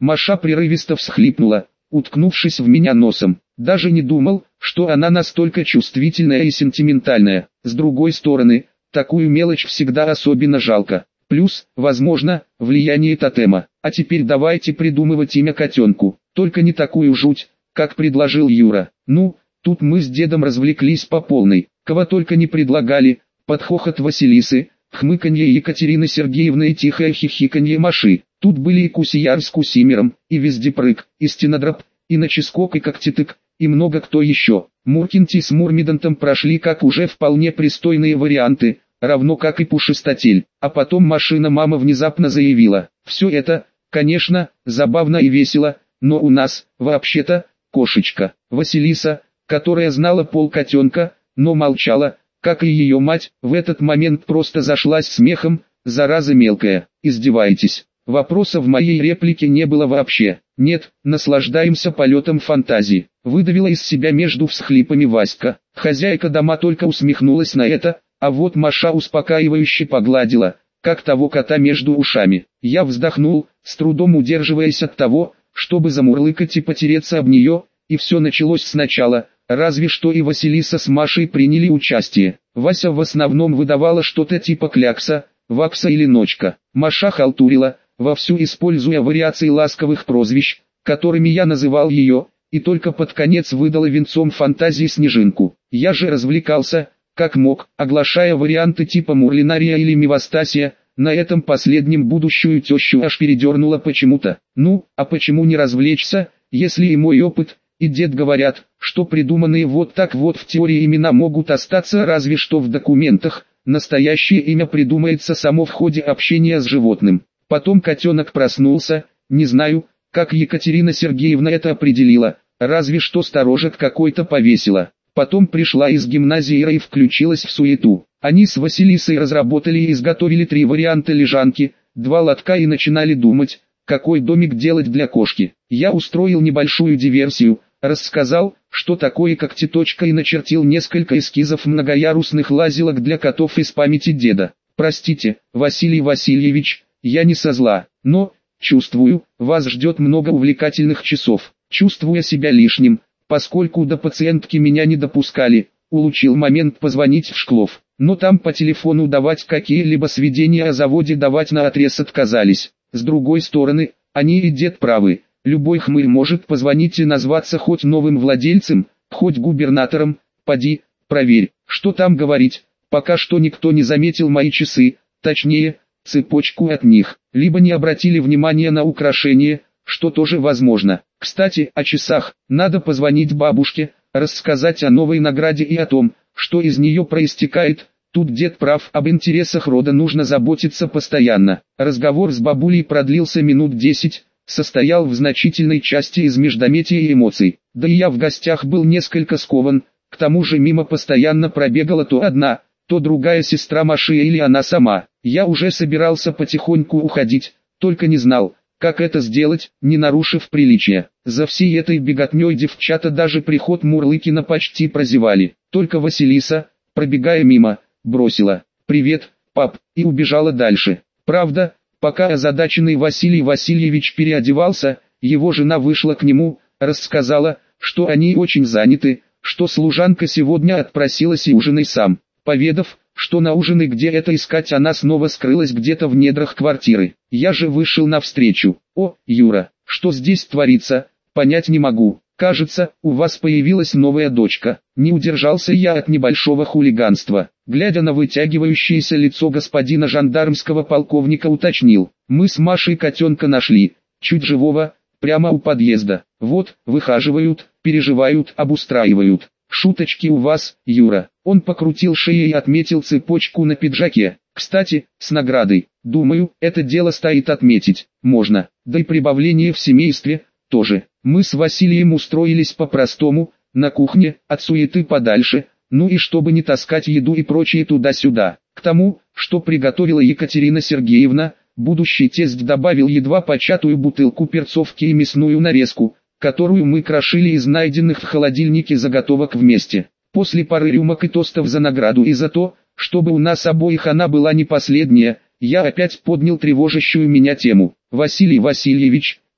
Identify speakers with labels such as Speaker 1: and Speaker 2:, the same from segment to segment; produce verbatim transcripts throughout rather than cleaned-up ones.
Speaker 1: Маша прерывисто всхлипнула, уткнувшись в меня носом. Даже не думал, что она настолько чувствительная и сентиментальная. С другой стороны, такую мелочь всегда особенно жалко. Плюс, возможно, влияние тотема. А теперь давайте придумывать имя котенку. Только не такую жуть, как предложил Юра. Ну, тут мы с дедом развлеклись по полной. Кого только не предлагали. Под хохот Василисы, хмыканье Екатерины Сергеевны и тихое хихиканье Маши. Тут были и Кусияр с Кусимером, и Вездепрыг, и Стенодроп, и Наческок, и Когтетык, и много кто еще. Муркинти с Мурмидантом прошли как уже вполне пристойные варианты, равно как и Пушистотель. А потом машина-мама внезапно заявила: «Все это, конечно, забавно и весело, но у нас, вообще-то, кошечка». Василиса, которая знала пол котенка, но молчала, как и ее мать, в этот момент просто зашлась смехом. «Зараза мелкая, издеваетесь?» Вопроса в моей реплике не было вообще. «Нет, наслаждаемся полетом фантазии», — выдавила из себя между всхлипами Васька. Хозяйка дома только усмехнулась на это, а вот Маша успокаивающе погладила, как того кота между ушами. Я вздохнул, с трудом удерживаясь от того, чтобы замурлыкать и потереться об нее, и все началось сначала, разве что и Василиса с Машей приняли участие. Вася в основном выдавала что-то типа клякса, вакса или ночка. Маша халтурила, вовсю используя вариации ласковых прозвищ, которыми я называл ее, и только под конец выдала венцом фантазии Снежинку. Я же развлекался, как мог, оглашая варианты типа Мурлинария или Мивастасия. На этом последнем будущую тещу аж передернуло почему-то. Ну, а почему не развлечься, если и мой опыт, и дед говорят, что придуманные вот так вот в теории имена могут остаться разве что в документах. Настоящее имя придумается само в ходе общения с животным. Потом котенок проснулся, не знаю, как Екатерина Сергеевна это определила, разве что сторожек какой-то повесила. Потом пришла из гимназии Ира и включилась в суету. Они с Василисой разработали и изготовили три варианта лежанки, два лотка и начинали думать, какой домик делать для кошки. Я устроил небольшую диверсию, рассказал, что такое когтеточка, и начертил несколько эскизов многоярусных лазилок для котов из памяти деда. Простите, Василий Васильевич, я не со зла, но, чувствую, вас ждет много увлекательных часов. Чувствуя себя лишним, поскольку до пациентки меня не допускали, улучил момент позвонить в Шклов. Но там по телефону давать какие-либо сведения о заводе давать наотрез отказались. С другой стороны, они и дед правы. Любой хмырь может позвонить и назваться хоть новым владельцем, хоть губернатором. Поди, проверь, что там говорить. Пока что никто не заметил мои часы, точнее, цепочку от них, либо не обратили внимания на украшение, что тоже возможно. Кстати, о часах. Надо позвонить бабушке, рассказать о новой награде и о том, что из нее проистекает. Тут дед прав, об интересах рода нужно заботиться постоянно. Разговор с бабулей продлился минут десять, состоял в значительной части из междометия и эмоций. Да и я в гостях был несколько скован, к тому же мимо постоянно пробегала то одна, то другая сестра Маши или она сама. Я уже собирался потихоньку уходить, только не знал, как это сделать, не нарушив приличия. За всей этой беготней девчата даже приход Мурлыкина почти прозевали. Только Василиса, пробегая мимо, бросила «Привет, пап», и убежала дальше. Правда, пока озадаченный Василий Васильевич переодевался, его жена вышла к нему, рассказала, что они очень заняты, что служанка сегодня отпросилась и ужинай сам. Поведав, что на ужины где это искать, она снова скрылась где-то в недрах квартиры. Я же вышел навстречу. «О, Юра, что здесь творится, понять не могу. Кажется, у вас появилась новая дочка». Не удержался я от небольшого хулиганства. Глядя на вытягивающееся лицо господина жандармского полковника, уточнил: «Мы с Машей котенка нашли, чуть живого, прямо у подъезда. Вот, выхаживают, переживают, обустраивают. Шуточки у вас, Юра». Он покрутил шею и отметил цепочку на пиджаке. «Кстати, с наградой. Думаю, это дело стоит отметить. Можно. Да и прибавление в семействе тоже. Мы с Василием устроились по-простому, на кухне, от суеты подальше, ну и чтобы не таскать еду и прочее туда-сюда. К тому, что приготовила Екатерина Сергеевна, будущий тесть добавил едва початую бутылку перцовки и мясную нарезку, которую мы крошили из найденных в холодильнике заготовок вместе. После пары рюмок и тостов за награду и за то, чтобы у нас обоих она была не последняя, я опять поднял тревожащую меня тему. «Василий Васильевич,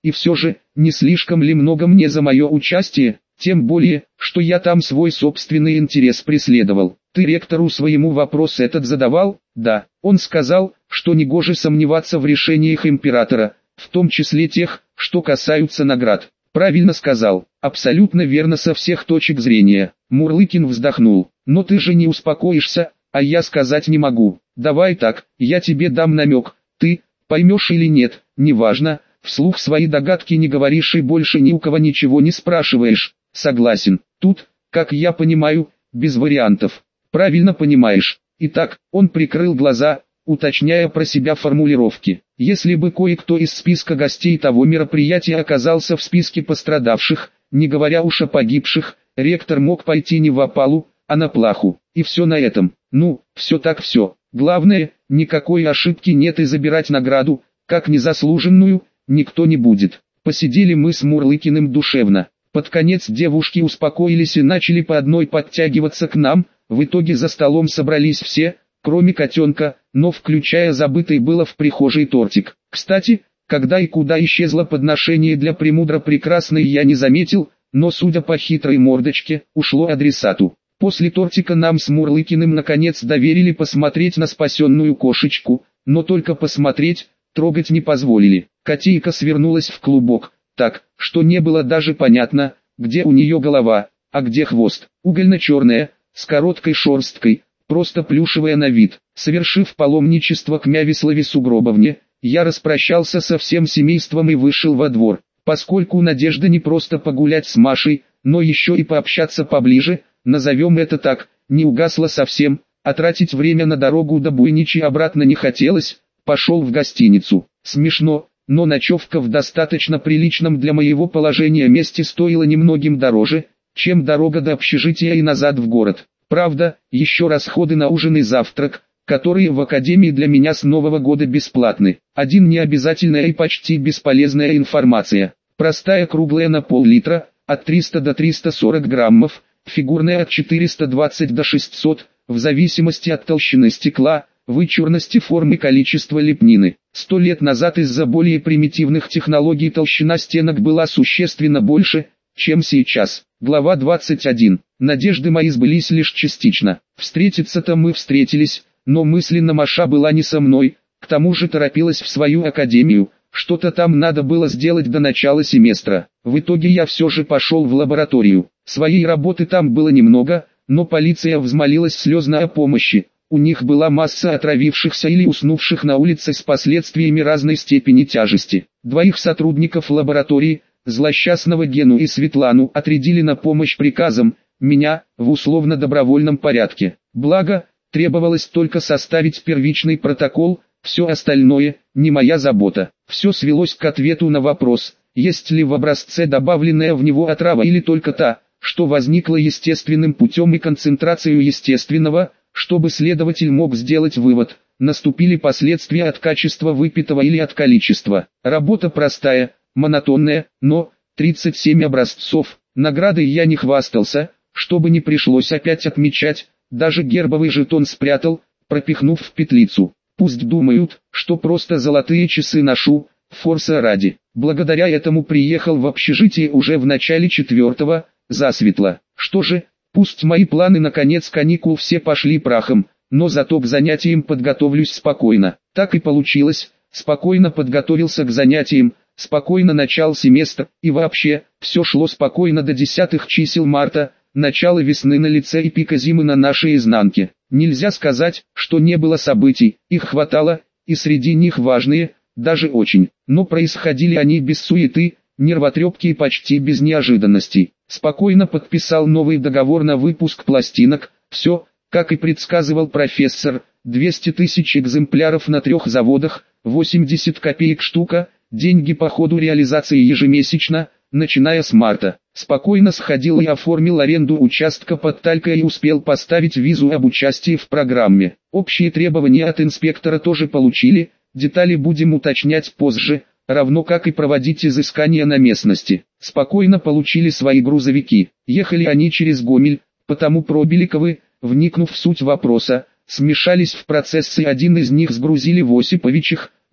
Speaker 1: И все же, не слишком ли много мне за мое участие, тем более, что я там свой собственный интерес преследовал. Ты ректору своему вопрос этот задавал? Да, он сказал, что негоже сомневаться в решениях императора, в том числе тех, что касаются наград. Правильно сказал, абсолютно верно со всех точек зрения. Мурлыкин вздохнул. Но ты же не успокоишься, а я сказать не могу. Давай так, я тебе дам намек, ты, поймешь или нет, неважно, вслух свои догадки не говоришь и больше ни у кого ничего не спрашиваешь. Согласен, тут, как я понимаю, без вариантов. Правильно понимаешь. Итак, он прикрыл глаза, уточняя про себя формулировки. Если бы кое-кто из списка гостей того мероприятия оказался в списке пострадавших, не говоря уж о погибших, ректор мог пойти не в опалу, а на плаху. И все на этом. Ну, все так все. Главное, никакой ошибки нет и забирать награду, как незаслуженную, никто не будет. Посидели мы с Мурлыкиным душевно. Под конец девушки успокоились и начали по одной подтягиваться к нам. В итоге за столом собрались все, кроме котенка, но включая забытый было в прихожей тортик. Кстати, когда и куда исчезло подношение для премудро прекрасной я не заметил, но судя по хитрой мордочке, ушло адресату. После тортика нам с Мурлыкиным наконец доверили посмотреть на спасенную кошечку, но только посмотреть, трогать не позволили. Котейка свернулась в клубок, так, что не было даже понятно, где у нее голова, а где хвост. Угольно-черная, с короткой шерсткой, просто плюшевая на вид. Совершив паломничество к Мявиславе Сугробовне, я распрощался со всем семейством и вышел во двор. Поскольку надежда не просто погулять с Машей, но еще и пообщаться поближе, назовем это так, не угасла совсем, а тратить время на дорогу до Буйничи обратно не хотелось, пошел в гостиницу. Смешно, но ночевка в достаточно приличном для моего положения месте стоила немногим дороже, чем дорога до общежития и назад в город. Правда, еще расходы на ужин и завтрак, которые в академии для меня с Нового года бесплатны. Один необязательная и почти бесполезная информация. Простая круглая на пол-литра, от триста до трёхсот сорока граммов, фигурная от четырёхсот двадцати до шестисот, в зависимости от толщины стекла, вычурности формы и количества лепнины. Сто лет назад из-за более примитивных технологий толщина стенок была существенно больше, чем сейчас. Глава двадцать один. Надежды мои сбылись лишь частично. Встретиться-то мы встретились, но мысленно Маша была не со мной, к тому же торопилась в свою академию, что-то там надо было сделать до начала семестра. В итоге я все же пошел в лабораторию. Своей работы там было немного, но полиция взмолилась слезно о помощи. У них была масса отравившихся или уснувших на улице с последствиями разной степени тяжести. Двоих сотрудников лаборатории, злосчастного Гену и Светлану, отрядили на помощь приказом, меня, в условно-добровольном порядке. Благо, требовалось только составить первичный протокол, все остальное, не моя забота. Все свелось к ответу на вопрос, есть ли в образце добавленная в него отрава или только та, что возникла естественным путем и концентрацию естественного, чтобы следователь мог сделать вывод, наступили последствия от качества выпитого или от количества. Работа простая, монотонная, но тридцать семь образцов. Наградой я не хвастался, чтобы не пришлось опять отмечать, даже гербовый жетон спрятал, пропихнув в петлицу. Пусть думают, что просто золотые часы ношу, форса ради. Благодаря этому приехал в общежитие уже в начале четвертого, засветло. Что же, пусть мои планы на конец каникул все пошли прахом, но зато к занятиям подготовлюсь спокойно. Так и получилось, спокойно подготовился к занятиям, спокойно начал семестр, и вообще, все шло спокойно до десятых чисел марта, начало весны на лице и пика зимы на нашей изнанке. Нельзя сказать, что не было событий, их хватало, и среди них важные, даже очень, но происходили они без суеты, нервотрепки и почти без неожиданностей. Спокойно подписал новый договор на выпуск пластинок, все, как и предсказывал профессор, двести тысяч экземпляров на трех заводах, восемьдесят копеек штука, деньги по ходу реализации ежемесячно, начиная с марта. Спокойно сходил и оформил аренду участка под Талькой и успел поставить визу об участии в программе. Общие требования от инспектора тоже получили, детали будем уточнять позже, равно как и проводить изыскания на местности. Спокойно получили свои грузовики. Ехали они через Гомель, потому Пробеликовы, вникнув в суть вопроса, смешались в процесс и один из них сгрузили в Осиповичах,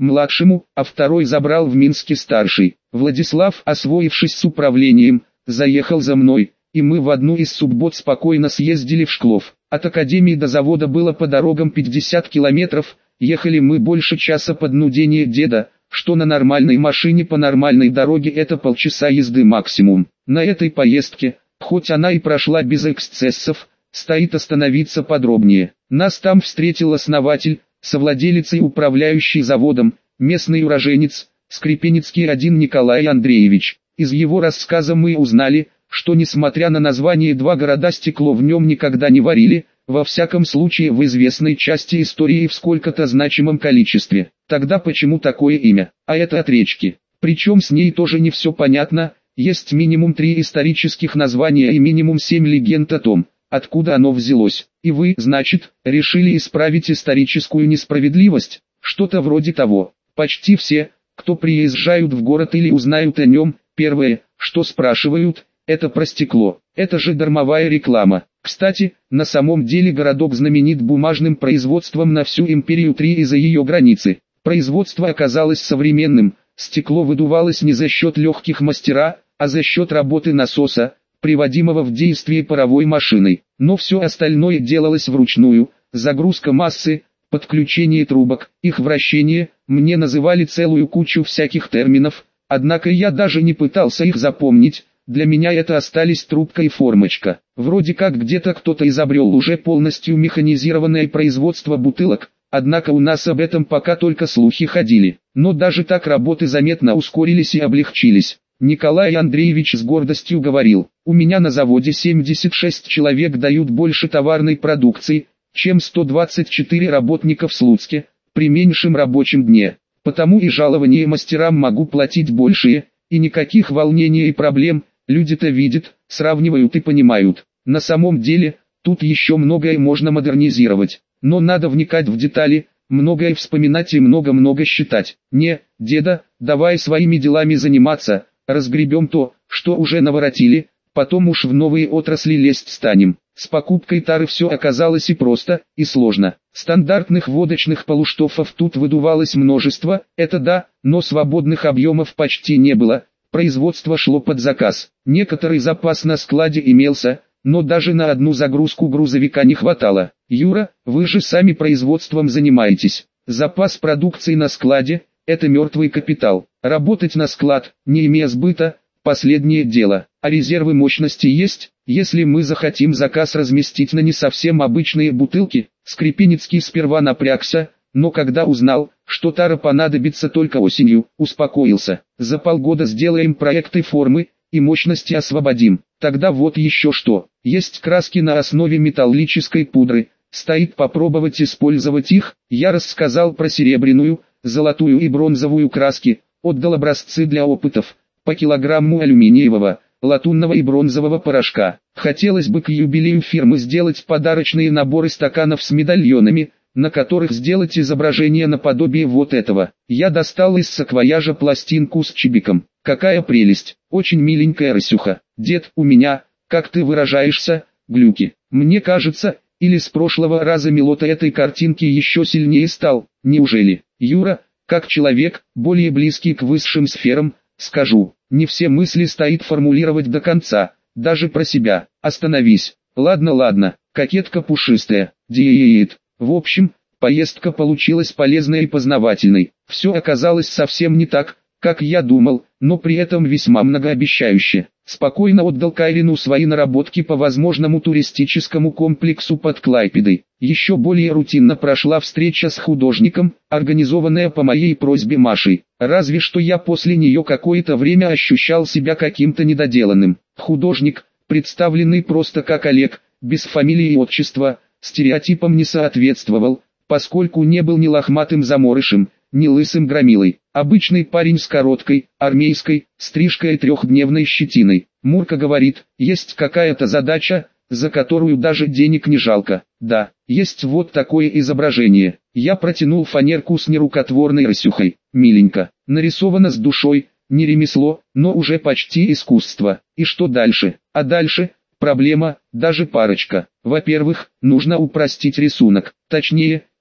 Speaker 1: младшему, а второй забрал в Минске старший. Владислав, освоившись с управлением, заехал за мной, и мы в одну из суббот спокойно съездили в Шклов. От академии до завода было по дорогам пятьдесят километров, ехали мы больше часа под нудение деда, что на нормальной машине по нормальной дороге это полчаса езды максимум. На этой поездке, хоть она и прошла без эксцессов, стоит остановиться подробнее. Нас там встретил основатель, совладелец и управляющий заводом, местный уроженец, Скрипеницкий один Николай Андреевич. Из его рассказа мы узнали, что несмотря на название два города стекло в нем никогда не варили, во всяком случае в известной части истории в сколько-то значимом количестве. Тогда почему такое имя? А это от речки. Причем с ней тоже не все понятно, есть минимум три исторических названия и минимум семь легенд о том, откуда оно взялось. И вы, значит, решили исправить историческую несправедливость? Что-то вроде того. Почти все, кто приезжают в город или узнают о нем, первое, что спрашивают, это про стекло. Это же дармовая реклама. Кстати, на самом деле городок знаменит бумажным производством на всю империю три и за ее границы. Производство оказалось современным, стекло выдувалось не за счет легких мастера, а за счет работы насоса, приводимого в действие паровой машиной. Но все остальное делалось вручную, загрузка массы, подключение трубок, их вращение, мне называли целую кучу всяких терминов, однако я даже не пытался их запомнить. Для меня это остались трубка и формочка. Вроде как где-то кто-то изобрел уже полностью механизированное производство бутылок, однако у нас об этом пока только слухи ходили. Но даже так работы заметно ускорились и облегчились. Николай Андреевич с гордостью говорил: «У меня на заводе семьдесят шесть человек дают больше товарной продукции, чем сто двадцать четыре работника в Слуцке, при меньшем рабочем дне. Потому и жалования мастерам могу платить большие, и никаких волнений и проблем. Люди-то видят, сравнивают и понимают. На самом деле, тут еще многое можно модернизировать, но надо вникать в детали, многое вспоминать и много-много считать. Не, деда, давай своими делами заниматься, разгребем то, что уже наворотили, потом уж в новые отрасли лезть станем». С покупкой тары все оказалось и просто, и сложно. Стандартных водочных полуштофов тут выдувалось множество, это да, но свободных объемов почти не было. Производство шло под заказ. Некоторый запас на складе имелся, но даже на одну загрузку грузовика не хватало. «Юра, вы же сами производством занимаетесь. Запас продукции на складе – это мертвый капитал. Работать на склад, не имея сбыта – последнее дело. А резервы мощности есть, если мы захотим заказ разместить на не совсем обычные бутылки». Скрипеницкий сперва напрягся, но когда узнал, что тара понадобится только осенью, успокоился. «За полгода сделаем проекты формы, и мощности освободим. Тогда вот еще что. Есть краски на основе металлической пудры. Стоит попробовать использовать их». Я рассказал про серебряную, золотую и бронзовую краски, отдал образцы для опытов, по килограмму алюминиевого, латунного и бронзового порошка. Хотелось бы к юбилею фирмы сделать подарочные наборы стаканов с медальонами, на которых сделать изображение наподобие вот этого. Я достал из саквояжа пластинку с чибиком. Какая прелесть, очень миленькая рысюха. Дед, у меня, как ты выражаешься, глюки. Мне кажется, или с прошлого раза Милота этой картинки еще сильнее стал. Неужели? Юра, как человек, более близкий к высшим сферам, скажу, не все мысли стоит формулировать до конца, даже про себя. Остановись. Ладно, ладно, кокетка пушистая, диет. В общем, поездка получилась полезной и познавательной. Все оказалось совсем не так, как я думал, но при этом весьма многообещающе. Спокойно отдал Кайрину свои наработки по возможному туристическому комплексу под Клайпедой. Еще более рутинно прошла встреча с художником, организованная по моей просьбе Машей. Разве что я после нее какое-то время ощущал себя каким-то недоделанным. Художник, представленный просто как Олег, без фамилии и отчества, стереотипам не соответствовал, поскольку не был ни лохматым заморышем, ни лысым громилой. Обычный парень с короткой, армейской, стрижкой и трехдневной щетиной. Мурка говорит, есть какая-то задача, за которую даже денег не жалко. Да, есть вот такое изображение. Я протянул фанерку с нерукотворной рысюхой. Миленько, нарисовано с душой, не ремесло, но уже почти искусство. И что дальше? А дальше... Проблема, даже парочка. Во-первых, нужно упростить рисунок. Точнее,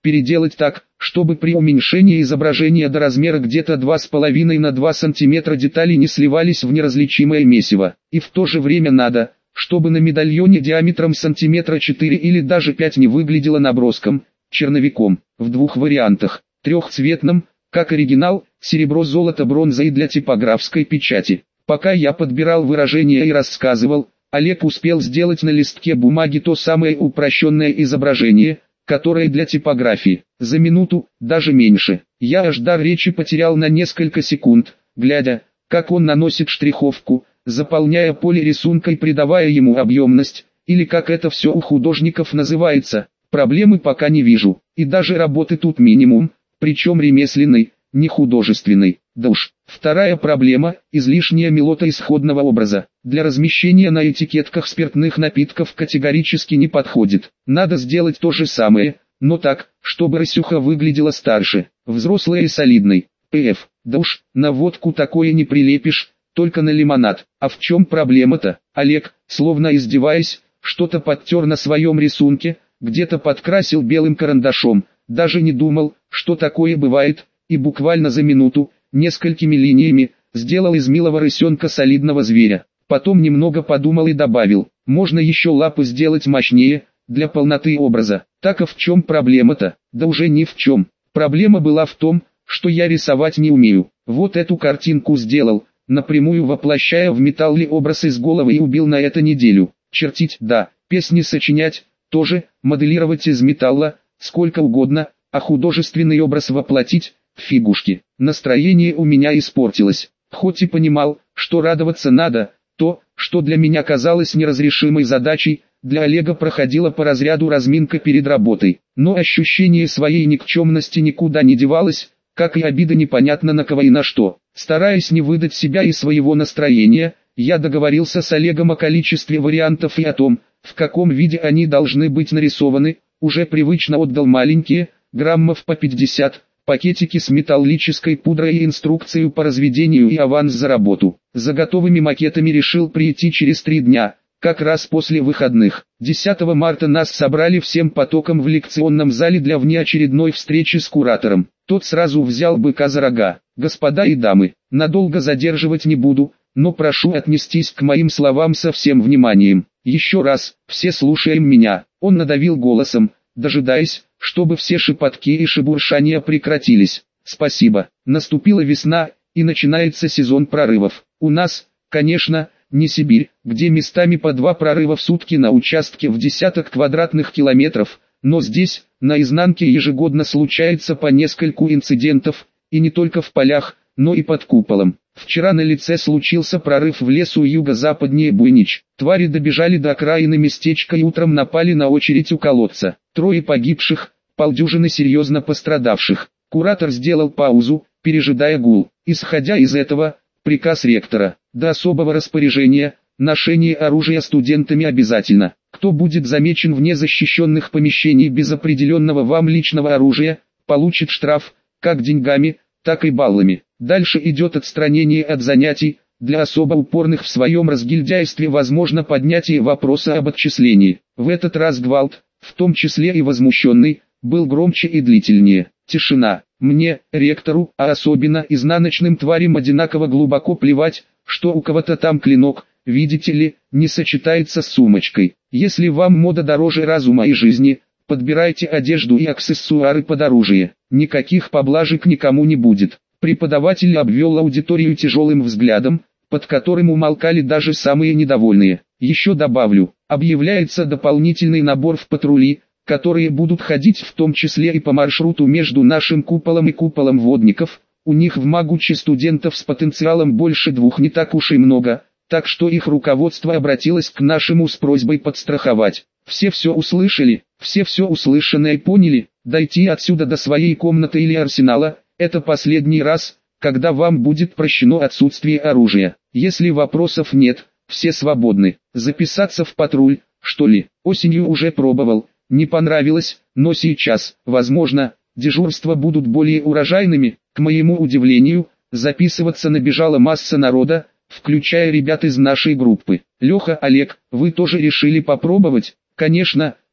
Speaker 1: переделать так, чтобы при уменьшении изображения до размера где-то два с половиной на два сантиметра детали не сливались в неразличимое месиво. И в то же время надо, чтобы на медальоне диаметром сантиметра четыре или даже пять не выглядело наброском, черновиком, в двух вариантах, трехцветном, как оригинал, серебро, золото, бронза и для типографской печати. Пока я подбирал выражения и рассказывал, Олег успел сделать на листке бумаги то самое упрощенное изображение, которое для типографии. За минуту, даже меньше. Я аж дар речи потерял на несколько секунд, глядя, как он наносит штриховку, заполняя поле рисунка и придавая ему объемность, или как это все у художников называется. Проблемы пока не вижу, и даже работы тут минимум, причем ремесленной, не художественной. Да уж. Вторая проблема – излишняя милота исходного образа. Для размещения на этикетках спиртных напитков категорически не подходит. Надо сделать то же самое, но так, чтобы Рысюха выглядела старше, взрослой и солидной. П.Ф. Да уж, на водку такое не прилепишь, только на лимонад. А в чем проблема-то? Олег, словно издеваясь, что-то подтер на своем рисунке, где-то подкрасил белым карандашом, даже не думал, что такое бывает, и буквально за минуту, несколькими линиями, сделал из милого рысенка солидного зверя. Потом немного подумал и добавил, можно еще лапы сделать мощнее, для полноты образа. Так а в чем проблема-то? Да уже ни в чем. Проблема была в том, что я рисовать не умею. Вот эту картинку сделал, напрямую воплощая в металле образ из головы и убил на это неделю. Чертить, да, песни сочинять, тоже, моделировать из металла, сколько угодно, а художественный образ воплотить, фигушки. Настроение у меня испортилось. Хоть и понимал, что радоваться надо, то, что для меня казалось неразрешимой задачей, для Олега проходило по разряду разминка перед работой. Но ощущение своей никчемности никуда не девалось, как и обида непонятно на кого и на что. Стараясь не выдать себя и своего настроения, я договорился с Олегом о количестве вариантов и о том, в каком виде они должны быть нарисованы, уже привычно отдал маленькие, граммов по пятьдесят, пакетики с металлической пудрой и инструкцию по разведению и аванс за работу. За готовыми макетами решил прийти через три дня, как раз после выходных. десятого марта нас собрали всем потоком в лекционном зале для внеочередной встречи с куратором. Тот сразу взял быка за рога. Господа и дамы, надолго задерживать не буду, но прошу отнестись к моим словам со всем вниманием. Еще раз, все слушаем меня. Он надавил голосом, дожидаясь, чтобы все шепотки и шебуршания прекратились. Спасибо. Наступила весна, и начинается сезон прорывов. У нас, конечно, не Сибирь, где местами по два прорыва в сутки на участке в десяток квадратных километров, но здесь, на изнанке ежегодно случается по нескольку инцидентов, и не только в полях, но и под куполом. Вчера на лице случился прорыв в лесу юго-западнее Буйнич. Твари добежали до окраины местечка и утром напали на очередь у колодца. Трое погибших, полдюжины серьезно пострадавших. Куратор сделал паузу, пережидая гул. Исходя из этого, приказ ректора, до особого распоряжения, ношение оружия студентами обязательно. Кто будет замечен вне защищенных помещений без определенного вам личного оружия, получит штраф, как деньгами, так и баллами. Дальше идет отстранение от занятий, для особо упорных в своем разгильдяйстве возможно поднятие вопроса об отчислении. В этот раз гвалт, в том числе и возмущенный, был громче и длительнее. Тишина. Мне, ректору, а особенно изнаночным тварям одинаково глубоко плевать, что у кого-то там клинок, видите ли, не сочетается с сумочкой. Если вам мода дороже разума и жизни, подбирайте одежду и аксессуары под оружие. Никаких поблажек никому не будет. Преподаватель обвел аудиторию тяжелым взглядом, под которым умолкали даже самые недовольные. Еще добавлю, объявляется дополнительный набор в патрули, которые будут ходить в том числе и по маршруту между нашим куполом и куполом водников. У них в Магуче студентов с потенциалом больше двух не так уж и много, так что их руководство обратилось к нашему с просьбой подстраховать. Все все услышали, все все услышанное поняли. Дойти отсюда до своей комнаты или арсенала – это последний раз, когда вам будет прощено отсутствие оружия. Если вопросов нет, все свободны. Записаться в патруль, что ли? Осенью уже пробовал, не понравилось, но сейчас, возможно, дежурства будут более урожайными. К моему удивлению, записываться набежала масса народа, включая ребят из нашей группы. Леха, Олег, вы тоже решили попробовать? Конечно,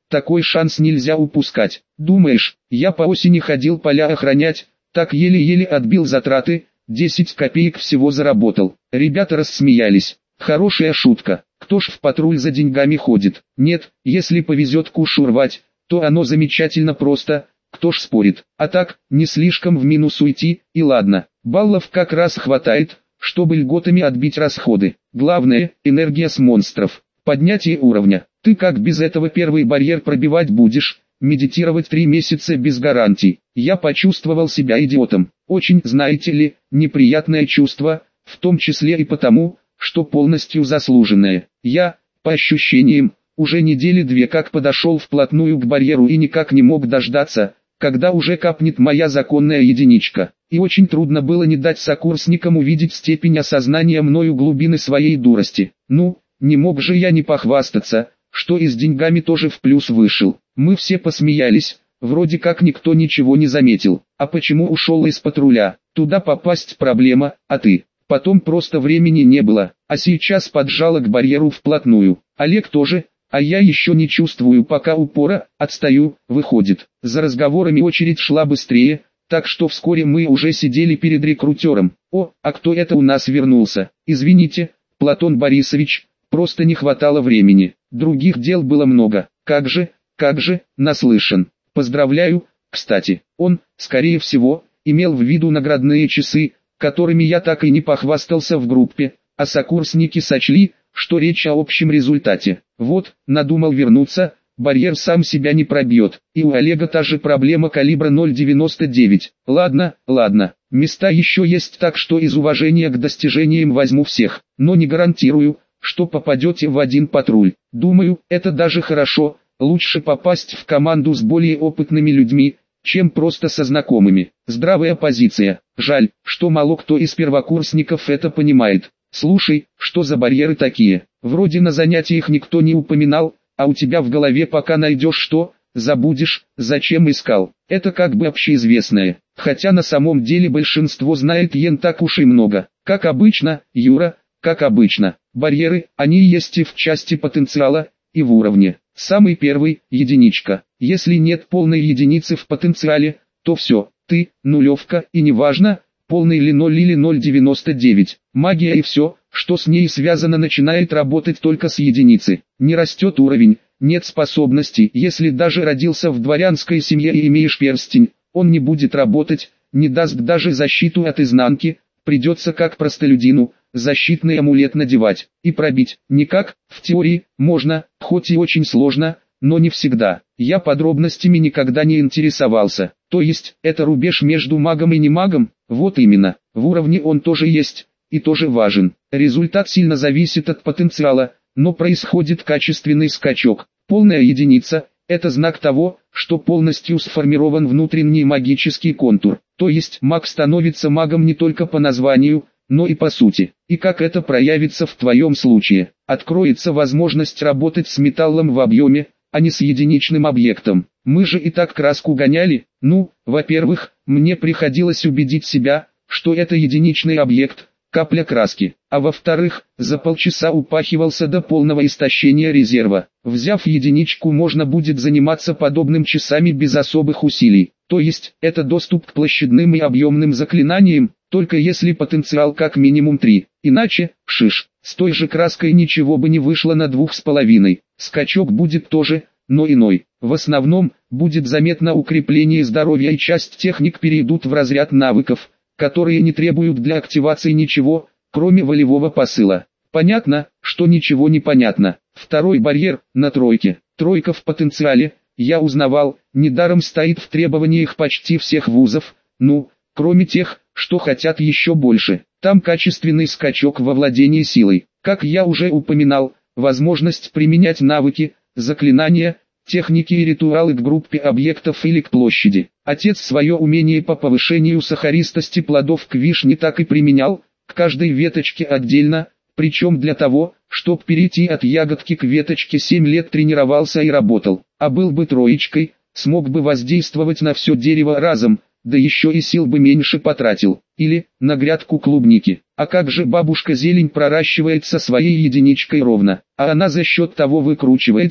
Speaker 1: такой шанс нельзя упускать. Думаешь, я по осени ходил поля охранять, так еле-еле отбил затраты, десять копеек всего заработал. Ребята рассмеялись. Хорошая шутка, кто ж в патруль за деньгами ходит? Нет, если повезет куш урвать, то оно замечательно просто, кто ж спорит. А так, не слишком в минус уйти, и ладно, баллов как раз хватает, чтобы льготами отбить расходы. Главное, энергия с монстров, поднятие уровня. Ты как без этого первый барьер пробивать будешь? Медитировать три месяца без гарантий. Я почувствовал себя идиотом. Очень, знаете ли, неприятное чувство, в том числе и потому, что полностью заслуженное. Я, по ощущениям, уже недели две как подошел вплотную к барьеру и никак не мог дождаться, когда уже капнет моя законная единичка. И очень трудно было не дать сокурсникам увидеть степень осознания мною глубины своей дурости. Ну, не мог же я не похвастаться, что и с деньгами тоже в плюс вышел. Мы все посмеялись, вроде как никто ничего не заметил. А почему ушел из патруля? Туда попасть проблема, а ты? Потом просто времени не было, а сейчас поджала к барьеру вплотную. Олег тоже, а я еще не чувствую пока упора, отстаю, выходит. За разговорами очередь шла быстрее, так что вскоре мы уже сидели перед рекрутером. О, а кто это у нас вернулся? Извините, Платон Борисович, просто не хватало времени. Других дел было много. Как же, как же, наслышан. Поздравляю, кстати, он, скорее всего, имел в виду наградные часы, которыми я так и не похвастался в группе, а сокурсники сочли, что речь о общем результате. Вот, надумал вернуться, барьер сам себя не пробьет, и у Олега та же проблема калибра ноль девяносто девять. Ладно, ладно, места еще есть, так что из уважения к достижениям возьму всех, но не гарантирую, что попадете в один патруль. Думаю, это даже хорошо, лучше попасть в команду с более опытными людьми, чем просто со знакомыми. Здравая позиция. Жаль, что мало кто из первокурсников это понимает. Слушай, что за барьеры такие? Вроде на занятиях никто не упоминал, а у тебя в голове пока найдешь что, забудешь, зачем искал. Это как бы общеизвестное. Хотя на самом деле большинство знает ен так уж и много. Как обычно, Юра, как обычно. Барьеры, они есть и в части потенциала, и в уровне. Самый первый – единичка. Если нет полной единицы в потенциале, то все, ты – нулевка, и неважно, полный ли ноль или ноль девяносто девять. Магия и все, что с ней связано, начинает работать только с единицы. Не растет уровень, нет способностей. Если даже родился в дворянской семье и имеешь перстень, он не будет работать, не даст даже защиту от изнанки, придется как простолюдину защитный амулет надевать и пробить. Никак, в теории, можно, хоть и очень сложно, но не всегда. Я подробностями никогда не интересовался. То есть, это рубеж между магом и немагом? Вот именно. В уровне он тоже есть, и тоже важен. Результат сильно зависит от потенциала, но происходит качественный скачок. Полная единица – это знак того, что полностью сформирован внутренний магический контур. То есть, маг становится магом не только по названию, но и по сути. И как это проявится в твоем случае? Откроется возможность работать с металлом в объеме, а не с единичным объектом. Мы же и так краску гоняли. Ну, во-первых, мне приходилось убедить себя, что это единичный объект, капля краски. А во-вторых, за полчаса упахивался до полного истощения резерва. Взяв единичку, можно будет заниматься подобным часами без особых усилий. То есть, это доступ к площадным и объемным заклинаниям, только если потенциал как минимум три. Иначе, шиш, с той же краской ничего бы не вышло на двух с половиной. Скачок будет тоже, но иной. В основном, будет заметно укрепление здоровья, и часть техник перейдут в разряд навыков, которые не требуют для активации ничего, кроме волевого посыла. Понятно, что ничего не понятно. Второй барьер, на тройке. Тройка в потенциале, я узнавал, недаром стоит в требованиях почти всех вузов, ну, кроме тех, что хотят еще больше. Там качественный скачок во владении силой. Как я уже упоминал, возможность применять навыки, заклинания, техники и ритуалы к группе объектов или к площади. Отец свое умение по повышению сахаристости плодов к вишне так и применял, к каждой веточке отдельно, причем для того, чтобы перейти от ягодки к веточке семь лет тренировался и работал. А был бы троечкой, смог бы воздействовать на все дерево разом, да еще и сил бы меньше потратил. Или, на грядку клубники. А как же бабушка зелень проращивает со своей единичкой ровно, а она за счет того выкручивается,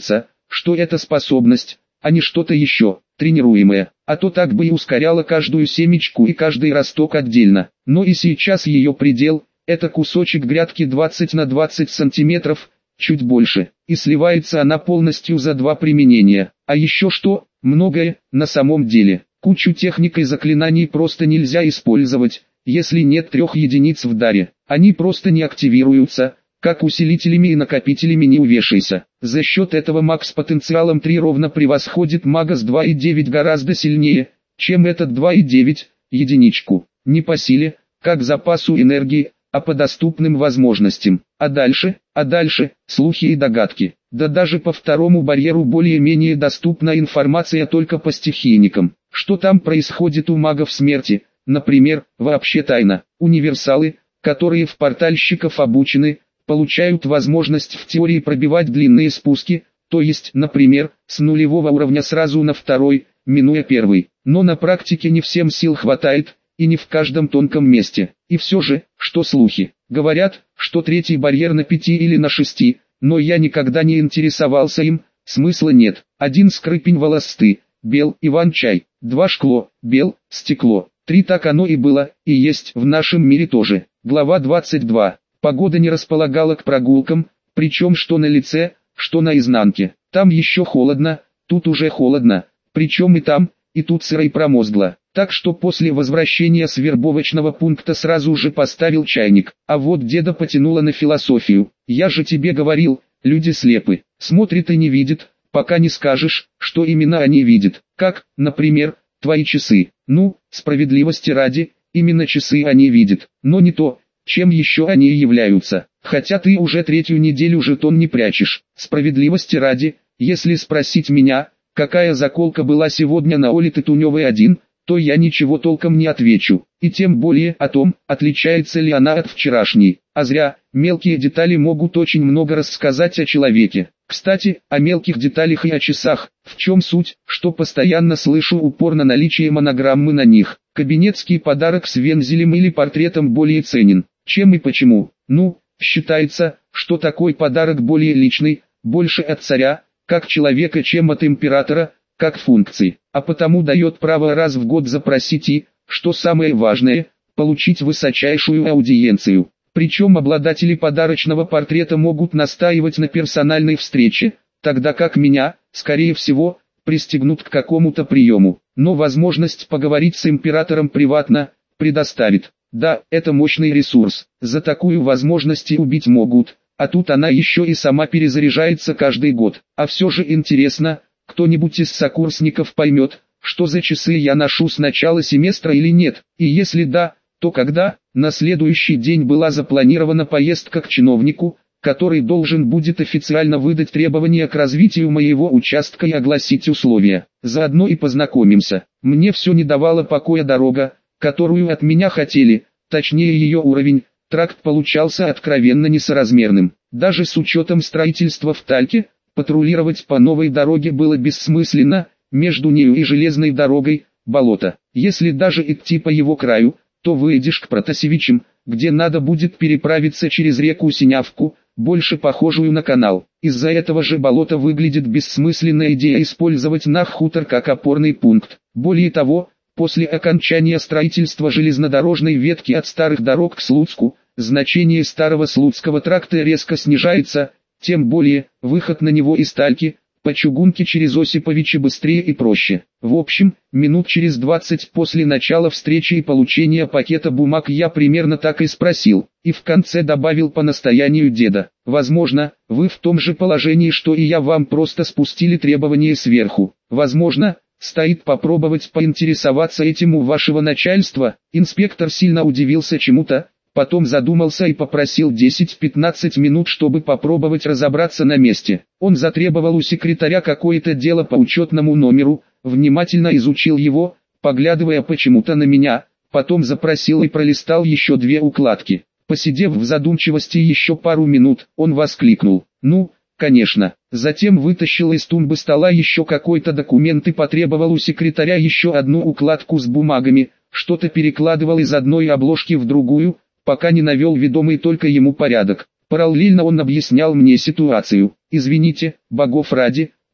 Speaker 1: что это способность, а не что-то еще, тренируемое, а то так бы и ускоряла каждую семечку и каждый росток отдельно. Но и сейчас ее предел – это кусочек грядки двадцать на двадцать сантиметров, чуть больше, и сливается она полностью за два применения. А еще что, многое, на самом деле, кучу техник и заклинаний просто нельзя использовать, если нет трех единиц в даре. Они просто не активируются, как усилителями и накопителями не увешайся. За счет этого маг с потенциалом три ровно превосходит мага с два и девять гораздо сильнее, чем этот два и девять, единичку. Не по силе, как запасу энергии, а по доступным возможностям. А дальше, а дальше, слухи и догадки. Да даже по второму барьеру более-менее доступна информация только по стихийникам. Что там происходит у магов смерти, например, вообще тайна. Универсалы, которые в портальщиков обучены, получают возможность в теории пробивать длинные спуски, то есть, например, с нулевого уровня сразу на второй, минуя первый. Но на практике не всем сил хватает, и не в каждом тонком месте. И все же, что слухи? Говорят, что третий барьер на пяти или на шести, но я никогда не интересовался им, смысла нет. Один скрипень волосты, бел, Иван-чай, два шкло, бел, стекло. Три так оно и было, и есть в нашем мире тоже. Глава двадцать два. Погода не располагала к прогулкам, причем что на лице, что на изнанке. Там еще холодно, тут уже холодно, причем и там, и тут сыро и промозгло. Так что после возвращения с вербовочного пункта сразу же поставил чайник. А вот деда потянуло на философию. Я же тебе говорил, люди слепы, смотрят и не видят, пока не скажешь, что именно они видят. Как, например, твои часы. Ну, справедливости ради, именно часы они видят, но не то, чем еще они являются. Хотя ты уже третью неделю жетон не прячешь. Справедливости ради, если спросить меня, какая заколка была сегодня на Оле Тытуневой один, то я ничего толком не отвечу. И тем более о том, отличается ли она от вчерашней. А зря, мелкие детали могут очень много рассказать о человеке. Кстати, о мелких деталях и о часах. В чем суть, что постоянно слышу упор на наличие монограммы на них. Кабинетский подарок с вензелем или портретом более ценен. Чем и почему? Ну, считается, что такой подарок более личный, больше от царя, как человека, чем от императора, как функции, а потому дает право раз в год запросить и, что самое важное, получить высочайшую аудиенцию. Причем обладатели подарочного портрета могут настаивать на персональной встрече, тогда как меня, скорее всего, пристегнут к какому-то приему, но возможность поговорить с императором приватно, предоставит. Да, это мощный ресурс, за такую возможность и убить могут, а тут она еще и сама перезаряжается каждый год. А все же интересно, кто-нибудь из сокурсников поймет, что за часы я ношу с начала семестра или нет, и если да, то когда. На следующий день была запланирована поездка к чиновнику, который должен будет официально выдать требования к развитию моего участка и огласить условия. Заодно и познакомимся. Мне все не давала покоя дорога, которую от меня хотели, точнее ее уровень. Тракт получался откровенно несоразмерным. Даже с учетом строительства в Тальке, патрулировать по новой дороге было бессмысленно, между нею и железной дорогой – болото. Если даже идти по его краю, то выйдешь к Протасевичам, где надо будет переправиться через реку Синявку, больше похожую на канал. Из-за этого же болота выглядит бессмысленная идея использовать наш хутор как опорный пункт. Более того, после окончания строительства железнодорожной ветки от старых дорог к Слуцку, значение старого Слуцкого тракта резко снижается, тем более, выход на него из Тальки, по чугунке через Осиповича быстрее и проще. В общем, минут через двадцать после начала встречи и получения пакета бумаг я примерно так и спросил, и в конце добавил по настоянию деда. Возможно, вы в том же положении, что и я, вам просто спустили требования сверху. Возможно, стоит попробовать поинтересоваться этим у вашего начальства. Инспектор сильно удивился чему-то, потом задумался и попросил десять-пятнадцать минут, чтобы попробовать разобраться на месте. Он затребовал у секретаря какое-то дело по учетному номеру, внимательно изучил его, поглядывая почему-то на меня, потом запросил и пролистал еще две укладки. Посидев в задумчивости еще пару минут, он воскликнул: «Ну, конечно». Затем вытащил из тумбы стола еще какой-то документ и потребовал у секретаря еще одну укладку с бумагами, что-то перекладывал из одной обложки в другую, пока не навел ведомый только ему порядок. Параллельно он объяснял мне ситуацию. «Извините, богов ради,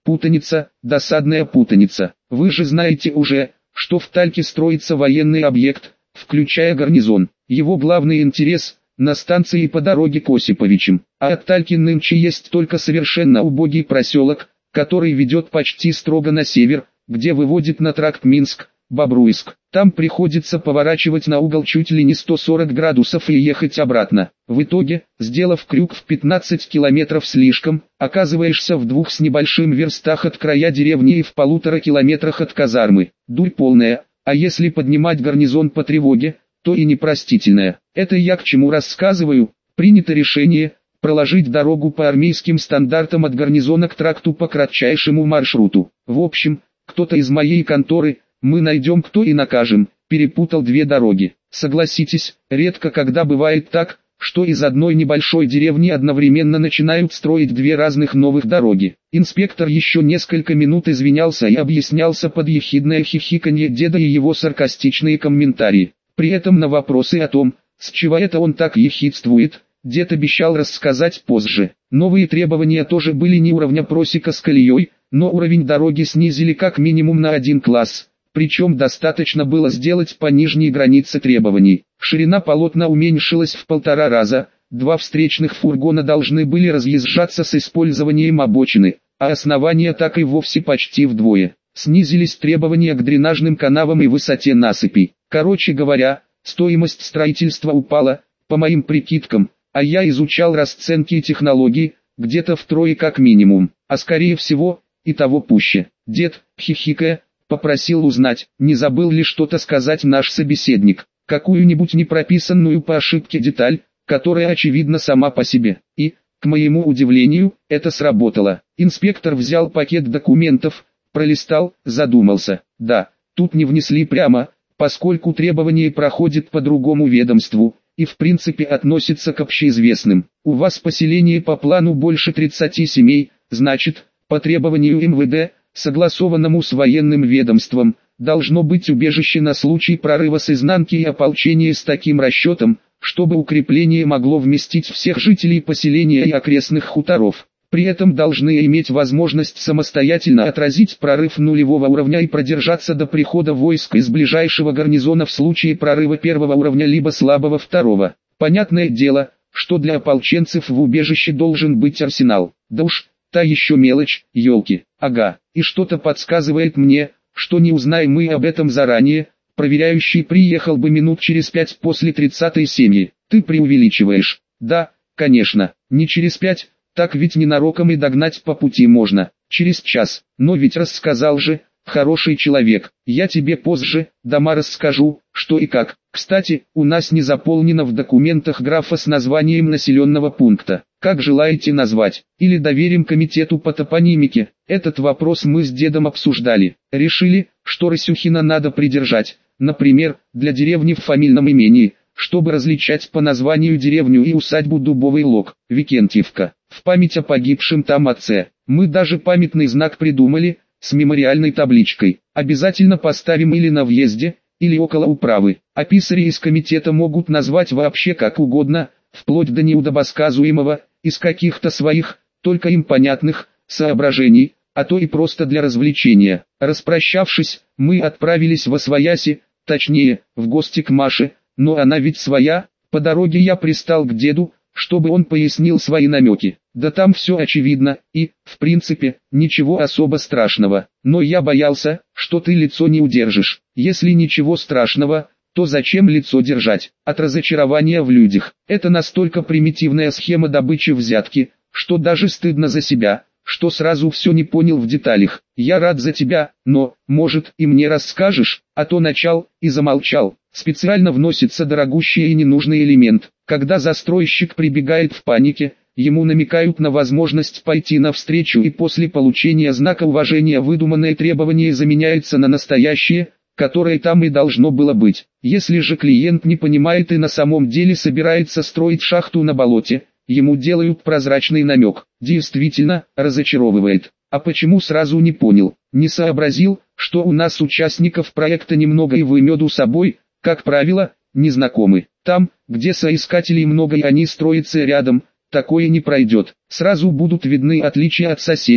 Speaker 1: Путаница, досадная путаница. Вы же знаете уже, что в Тальке строится военный объект, включая гарнизон. Его главный интерес – на станции по дороге к Осиповичам. А от Тальки нынче есть только совершенно убогий проселок, который ведет почти строго на север, где выводит на тракт Минск-Бобруйск. Там приходится поворачивать на угол чуть ли не сто сорок градусов и ехать обратно. В итоге, сделав крюк в пятнадцать километров слишком, оказываешься в двух с небольшим верстах от края деревни и в полутора километрах от казармы. Дурь полная, а если поднимать гарнизон по тревоге, то и непростительная. Это я к чему рассказываю. Принято решение проложить дорогу по армейским стандартам от гарнизона к тракту по кратчайшему маршруту. В общем, кто-то из моей конторы, мы найдем кто и накажем, перепутал две дороги. Согласитесь, редко когда бывает так, что из одной небольшой деревни одновременно начинают строить две разных новых дороги. Инспектор еще несколько минут извинялся и объяснялся под ехидное хихиканье деда и его саркастичные комментарии. При этом на вопросы о том, с чего это он так ехидствует, дед обещал рассказать позже. Новые требования тоже были не уровня просека с колеей, но уровень дороги снизили как минимум на один класс. Причем достаточно было сделать по нижней границе требований. Ширина полотна уменьшилась в полтора раза, два встречных фургона должны были разъезжаться с использованием обочины, а основания так и вовсе почти вдвое. Снизились требования к дренажным канавам и высоте насыпей. Короче говоря, стоимость строительства упала, по моим прикидкам, а я изучал расценки и технологии, где-то втрое как минимум, а скорее всего, и того пуще. Дед, хихикая, попросил узнать, не забыл ли что-то сказать наш собеседник, какую-нибудь непрописанную по ошибке деталь, которая очевидна сама по себе. И, к моему удивлению, это сработало. Инспектор взял пакет документов, пролистал, задумался. Да, тут не внесли прямо, поскольку требование проходит по другому ведомству, и в принципе относится к общеизвестным. У вас поселение по плану больше тридцати семей, значит, по требованию эм вэ дэ, согласованному с военным ведомством, должно быть убежище на случай прорыва с изнанки и ополчения с таким расчетом, чтобы укрепление могло вместить всех жителей поселения и окрестных хуторов. При этом должны иметь возможность самостоятельно отразить прорыв нулевого уровня и продержаться до прихода войск из ближайшего гарнизона в случае прорыва первого уровня либо слабого второго. Понятное дело, что для ополченцев в убежище должен быть арсенал. Да уж, та еще мелочь, елки. Ага, и что-то подсказывает мне, что не узнаем мы об этом заранее, проверяющий приехал бы минут через пять после тридцатой семьи. Ты преувеличиваешь. Да, конечно, не через пять. Так ведь ненароком и догнать по пути можно, через час. Но ведь рассказал же, хороший человек. Я тебе позже, дома расскажу, что и как. Кстати, у нас не заполнено в документах графа с названием населенного пункта. Как желаете назвать? Или доверим комитету по топонимике? Этот вопрос мы с дедом обсуждали. Решили, что Рысюхина надо придержать, например, для деревни в фамильном имении, чтобы различать по названию деревню и усадьбу Дубовый Лог, Викентьевка. В память о погибшем там отце. Мы даже памятный знак придумали, с мемориальной табличкой. Обязательно поставим или на въезде, или около управы. А писари из комитета могут назвать вообще как угодно, вплоть до неудобосказуемого, из каких-то своих, только им понятных, соображений, а то и просто для развлечения. Распрощавшись, мы отправились во Освояси, точнее, в гости к Маше, но она ведь своя. По дороге я пристал к деду, чтобы он пояснил свои намеки. Да там все очевидно, и, в принципе, ничего особо страшного. Но я боялся, что ты лицо не удержишь. Если ничего страшного, то зачем лицо держать? От разочарования в людях. Это настолько примитивная схема добычи взятки, что даже стыдно за себя, что сразу все не понял в деталях. Я рад за тебя, но, может, и мне расскажешь, а то начал и замолчал. Специально вносится дорогущий и ненужный элемент. Когда застройщик прибегает в панике, ему намекают на возможность пойти навстречу, и после получения знака уважения выдуманное требование заменяется на настоящее, которое там и должно было быть. Если же клиент не понимает и на самом деле собирается строить шахту на болоте, ему делают прозрачный намек. Действительно, разочаровывает. А почему сразу не понял? Не сообразил, что у нас участников проекта немного и вы меду собой, как правило, не знакомы. Там, где соискателей много и они строятся рядом, такое не пройдет. Сразу будут видны отличия от соседей,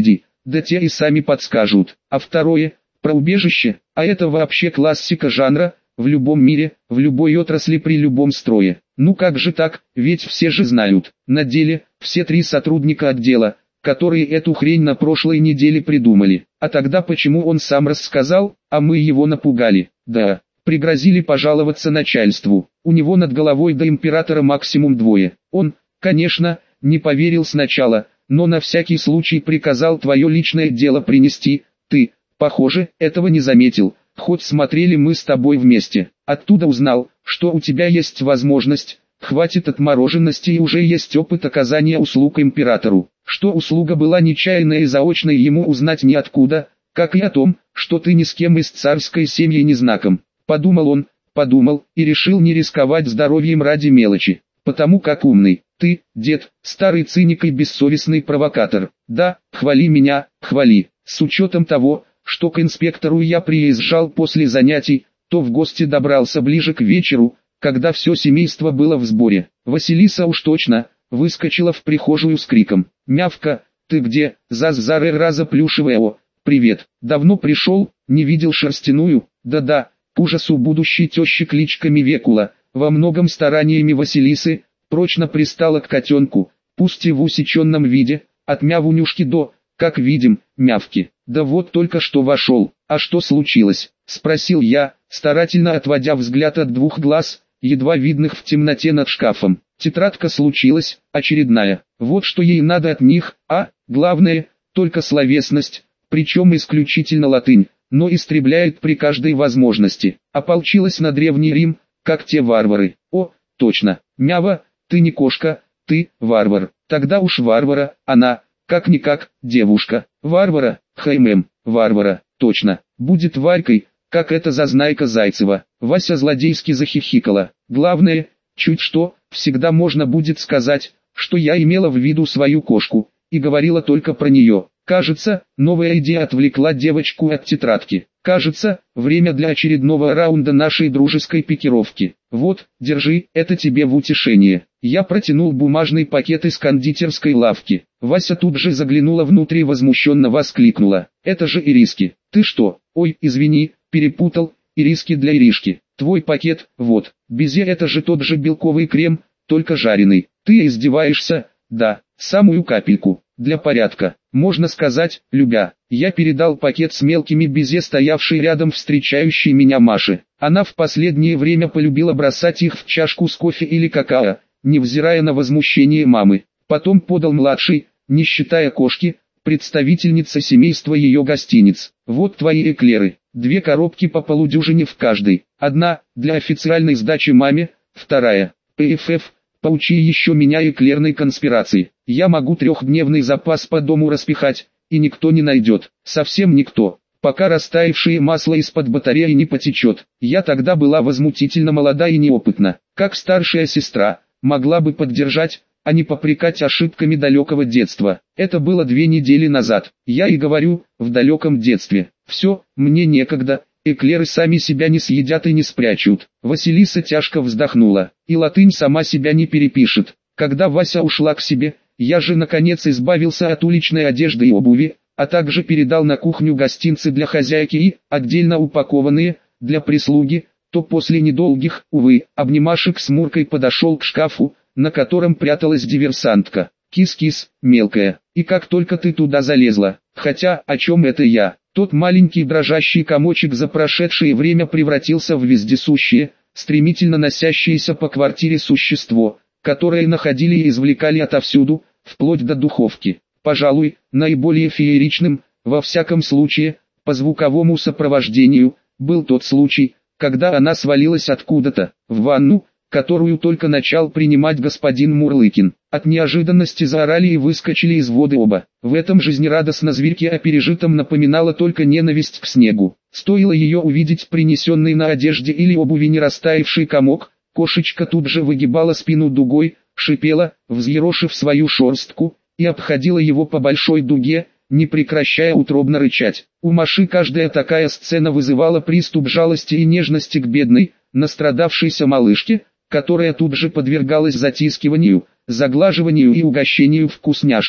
Speaker 1: да те и сами подскажут. А второе, про убежище, а это вообще классика жанра, в любом мире, в любой отрасли при любом строе. Ну как же так, ведь все же знают. На деле, все три сотрудника отдела, которые эту хрень на прошлой неделе придумали. А тогда почему он сам рассказал, а мы его напугали? Да, пригрозили пожаловаться начальству. У него над головой до императора максимум двое. Он, конечно, не поверил сначала, но на всякий случай приказал твое личное дело принести. Ты, похоже, этого не заметил, хоть смотрели мы с тобой вместе. Оттуда узнал, что у тебя есть возможность, хватит отмороженности и уже есть опыт оказания услуг императору. Что услуга была нечаянной и заочной, ему узнать неоткуда, как и о том, что ты ни с кем из царской семьи не знаком. Подумал он, подумал, и решил не рисковать здоровьем ради мелочи, потому как умный. Ты, дед, старый циник и бессовестный провокатор. Да, хвали меня, хвали. С учетом того, что к инспектору я приезжал после занятий, то в гости добрался ближе к вечеру, когда все семейство было в сборе. Василиса уж точно выскочила в прихожую с криком: «Мявка, ты где, заз-заре-раза плюшевая о, привет, давно пришел, не видел шерстяную?» Да-да, к ужасу будущей тещи кличка Мивекула, во многом стараниями Василисы, прочно пристала к котенку, пусть и в усеченном виде, от Мявунюшки до, как видим, Мявки. «Да вот только что вошел, а что случилось?» — спросил я, старательно отводя взгляд от двух глаз, едва видных в темноте над шкафом. Тетрадка случилась, очередная. Вот что ей надо от них, а, главное, только словесность, причем исключительно латынь, но истребляет при каждой возможности. Ополчилась на Древний Рим, как те варвары. О, точно, Мява, ты не кошка, ты варвар. Тогда уж варвара, она, как-никак, девушка. Варвара, хаймем, варвара, точно, будет Варькой, как эта зазнайка Зайцева. Вася злодейски захихикала. Главное, чуть что, всегда можно будет сказать, что я имела в виду свою кошку, и говорила только про нее. Кажется, новая идея отвлекла девочку от тетрадки. Кажется, время для очередного раунда нашей дружеской пикировки. Вот, держи, это тебе в утешение. Я протянул бумажный пакет из кондитерской лавки. Вася тут же заглянула внутрь и возмущенно воскликнула: «Это же ириски. Ты что? Ой, извини, перепутал, ириски для Иришки. Твой пакет, вот, безе, это же тот же белковый крем, только жареный. Ты издеваешься?» «Да, самую капельку, для порядка, можно сказать, любя». Я передал пакет с мелкими безе стоявшей рядом встречающей меня Маше. Она в последнее время полюбила бросать их в чашку с кофе или какао, невзирая на возмущение мамы. Потом подал младший, не считая кошки, представительница семейства ее гостиниц. «Вот твои эклеры, две коробки по полудюжине в каждой. Одна, для официальной сдачи маме, вторая, ПФФ, поучи еще меня эклерной конспирации. Я могу трехдневный запас по дому распихать, и никто не найдет, совсем никто, пока растаявшее масло из-под батареи не потечет». Я тогда была возмутительно молода и неопытна, как старшая сестра, могла бы поддержать, а не попрекать ошибками далекого детства. Это было две недели назад. Я и говорю, в далеком детстве. Все, мне некогда, эклеры сами себя не съедят и не спрячут. Василиса тяжко вздохнула, и латынь сама себя не перепишет. Когда Вася ушла к себе, я же наконец избавился от уличной одежды и обуви, а также передал на кухню гостинцы для хозяйки и, отдельно упакованные, для прислуги, то после недолгих, увы, обнимашек с Муркой подошел к шкафу, на котором пряталась диверсантка. «Кис-кис, мелкая, и как только ты туда залезла, хотя, о чем это я?» Тот маленький дрожащий комочек за прошедшее время превратился в вездесущее, стремительно носящееся по квартире существо, которое находили и извлекали отовсюду, вплоть до духовки. Пожалуй, наиболее фееричным, во всяком случае, по звуковому сопровождению, был тот случай, когда она свалилась откуда-то, в ванну, которую только начал принимать господин Мурлыкин. От неожиданности заорали и выскочили из воды оба. В этом жизнерадостно зверьке о пережитом напоминала только ненависть к снегу. Стоило ее увидеть принесенный на одежде или обуви не растаявший комок, кошечка тут же выгибала спину дугой, шипела, взъерошив свою шерстку, и обходила его по большой дуге, не прекращая утробно рычать. У Маши каждая такая сцена вызывала приступ жалости и нежности к бедной, настрадавшейся малышке, которая тут же подвергалась затискиванию, заглаживанию и угощению вкусняшками.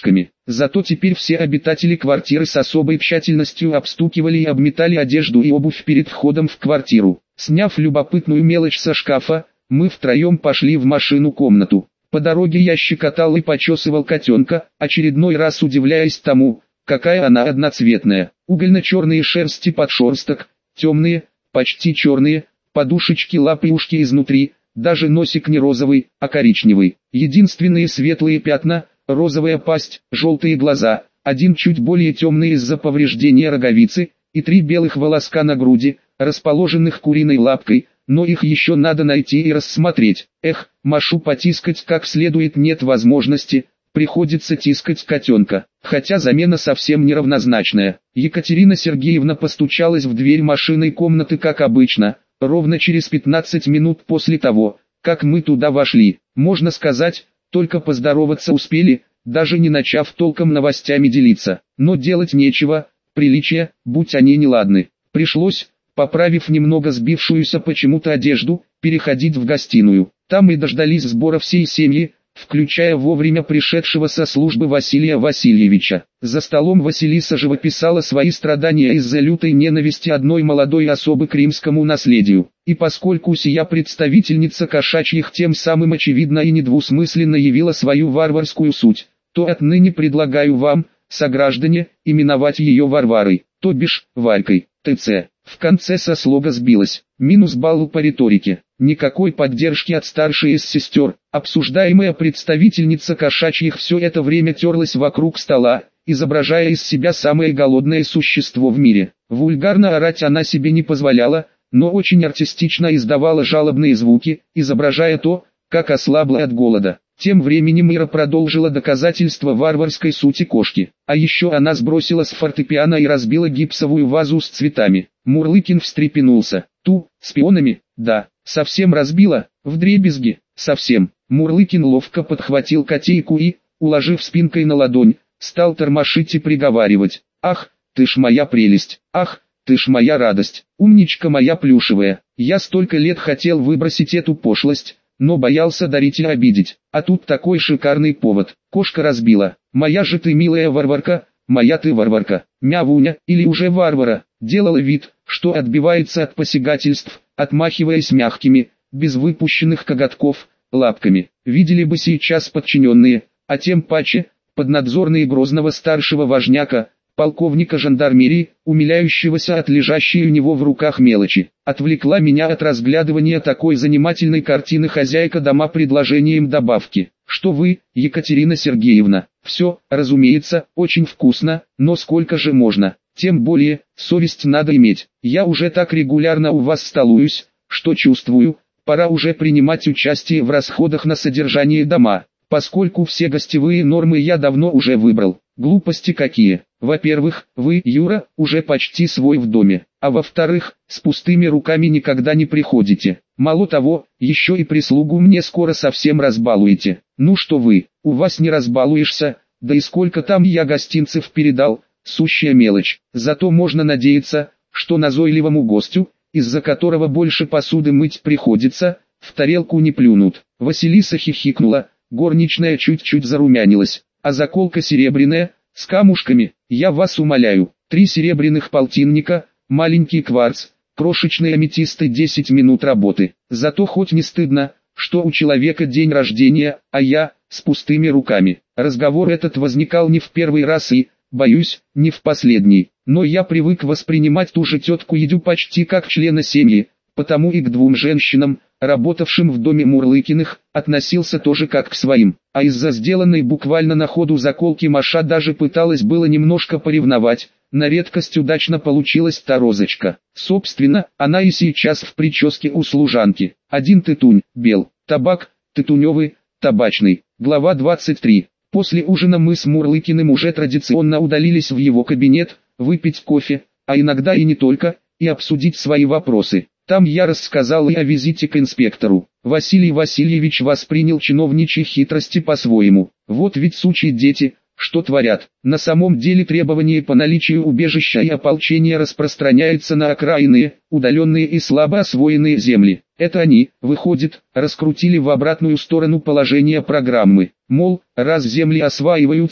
Speaker 1: Зато теперь все обитатели квартиры с особой тщательностью обстукивали и обметали одежду и обувь перед входом в квартиру. Сняв любопытную мелочь со шкафа, мы втроем пошли в машину-комнату. По дороге я щекотал и почесывал котенка, очередной раз удивляясь тому, какая она одноцветная. Угольно-черные шерсти подшерсток, темные, почти черные, подушечки лап и ушки изнутри, даже носик не розовый, а коричневый. Единственные светлые пятна, розовая пасть, желтые глаза, один чуть более темный из-за повреждения роговицы, и три белых волоска на груди, расположенных куриной лапкой, но их еще надо найти и рассмотреть. Эх, Машу потискать как следует нет возможности, приходится тискать котенка, хотя замена совсем неравнозначная. Екатерина Сергеевна постучалась в дверь машинной комнаты как обычно, ровно через пятнадцать минут после того, как мы туда вошли. Можно сказать, только поздороваться успели, даже не начав толком новостями делиться. Но делать нечего, приличия, будь они неладны. Пришлось, поправив немного сбившуюся почему-то одежду, переходить в гостиную. Там и дождались сбора всей семьи, включая вовремя пришедшего со службы Василия Васильевича. За столом Василиса живописала свои страдания из-за лютой ненависти одной молодой особы к римскому наследию. И поскольку сия представительница кошачьих тем самым очевидно и недвусмысленно явила свою варварскую суть, то отныне предлагаю вам, сограждане, именовать ее Варварой, то бишь, Варькой, ТЦ. В конце со слога сбилось. Минус балл по риторике. Никакой поддержки от старшей из сестер. Обсуждаемая представительница кошачьих все это время терлась вокруг стола, изображая из себя самое голодное существо в мире. Вульгарно орать она себе не позволяла, но очень артистично издавала жалобные звуки, изображая то, как ослабла от голода. Тем временем Ира продолжила доказательство варварской сути кошки. А еще она сбросила с фортепиано и разбила гипсовую вазу с цветами. Мурлыкин встрепенулся. Ту, с пионами, да, совсем разбила, вдребезги, совсем. Мурлыкин ловко подхватил котейку и, уложив спинкой на ладонь, стал тормошить и приговаривать. Ах, ты ж моя прелесть, ах, ты ж моя радость, умничка моя плюшевая. Я столько лет хотел выбросить эту пошлость, но боялся дарить и обидеть. А тут такой шикарный повод. Кошка разбила. Моя же ты милая Варварка, моя ты Варварка. Мявуня, или уже Варвара, делала вид, что отбивается от посягательств, отмахиваясь мягкими, без выпущенных коготков, лапками. Видели бы сейчас подчиненные, а тем паче, поднадзорные грозного старшего важняка, полковника жандармерии, умиляющегося от лежащей у него в руках мелочи. Отвлекла меня от разглядывания такой занимательной картины хозяйка дома предложением добавки. Что вы, Екатерина Сергеевна, все, разумеется, очень вкусно, но сколько же можно? Тем более, совесть надо иметь. Я уже так регулярно у вас столуюсь, что чувствую, пора уже принимать участие в расходах на содержание дома, поскольку все гостевые нормы я давно уже выбрал. Глупости какие. Во-первых, вы, Юра, уже почти свой в доме, а во-вторых, с пустыми руками никогда не приходите. Мало того, еще и прислугу мне скоро совсем разбалуете. Ну что вы, у вас не разбалуешься, да и сколько там я гостинцев передал, сущая мелочь. Зато можно надеяться, что назойливому гостю, из-за которого больше посуды мыть приходится, в тарелку не плюнут. Василиса хихикнула, горничная чуть-чуть зарумянилась, а заколка серебряная, с камушками, я вас умоляю, три серебряных полтинника, маленький кварц, крошечные аметисты, десять минут работы. Зато хоть не стыдно, что у человека день рождения, а я, с пустыми руками. Разговор этот возникал не в первый раз и, боюсь, не в последний. Но я привык воспринимать ту же тетку Едю почти как члена семьи, потому и к двум женщинам, работавшим в доме Мурлыкиных, относился тоже как к своим. А из-за сделанной буквально на ходу заколки Маша даже пыталась было немножко поревновать, на редкость удачно получилась та розочка. Собственно, она и сейчас в прическе у служанки. Один тытунь, бел, табак, тытуневый, табачный. Глава двадцать три. После ужина мы с Мурлыкиным уже традиционно удалились в его кабинет, выпить кофе, а иногда и не только, и обсудить свои вопросы. Там я рассказал и о визите к инспектору. Василий Васильевич воспринял чиновничьи хитрости по-своему. Вот ведь сучьи дети, что творят. На самом деле требование по наличию убежища и ополчения распространяется на окраинные, удаленные и слабо освоенные земли. Это они, выходит, раскрутили в обратную сторону положение программы. Мол, раз земли осваиваются,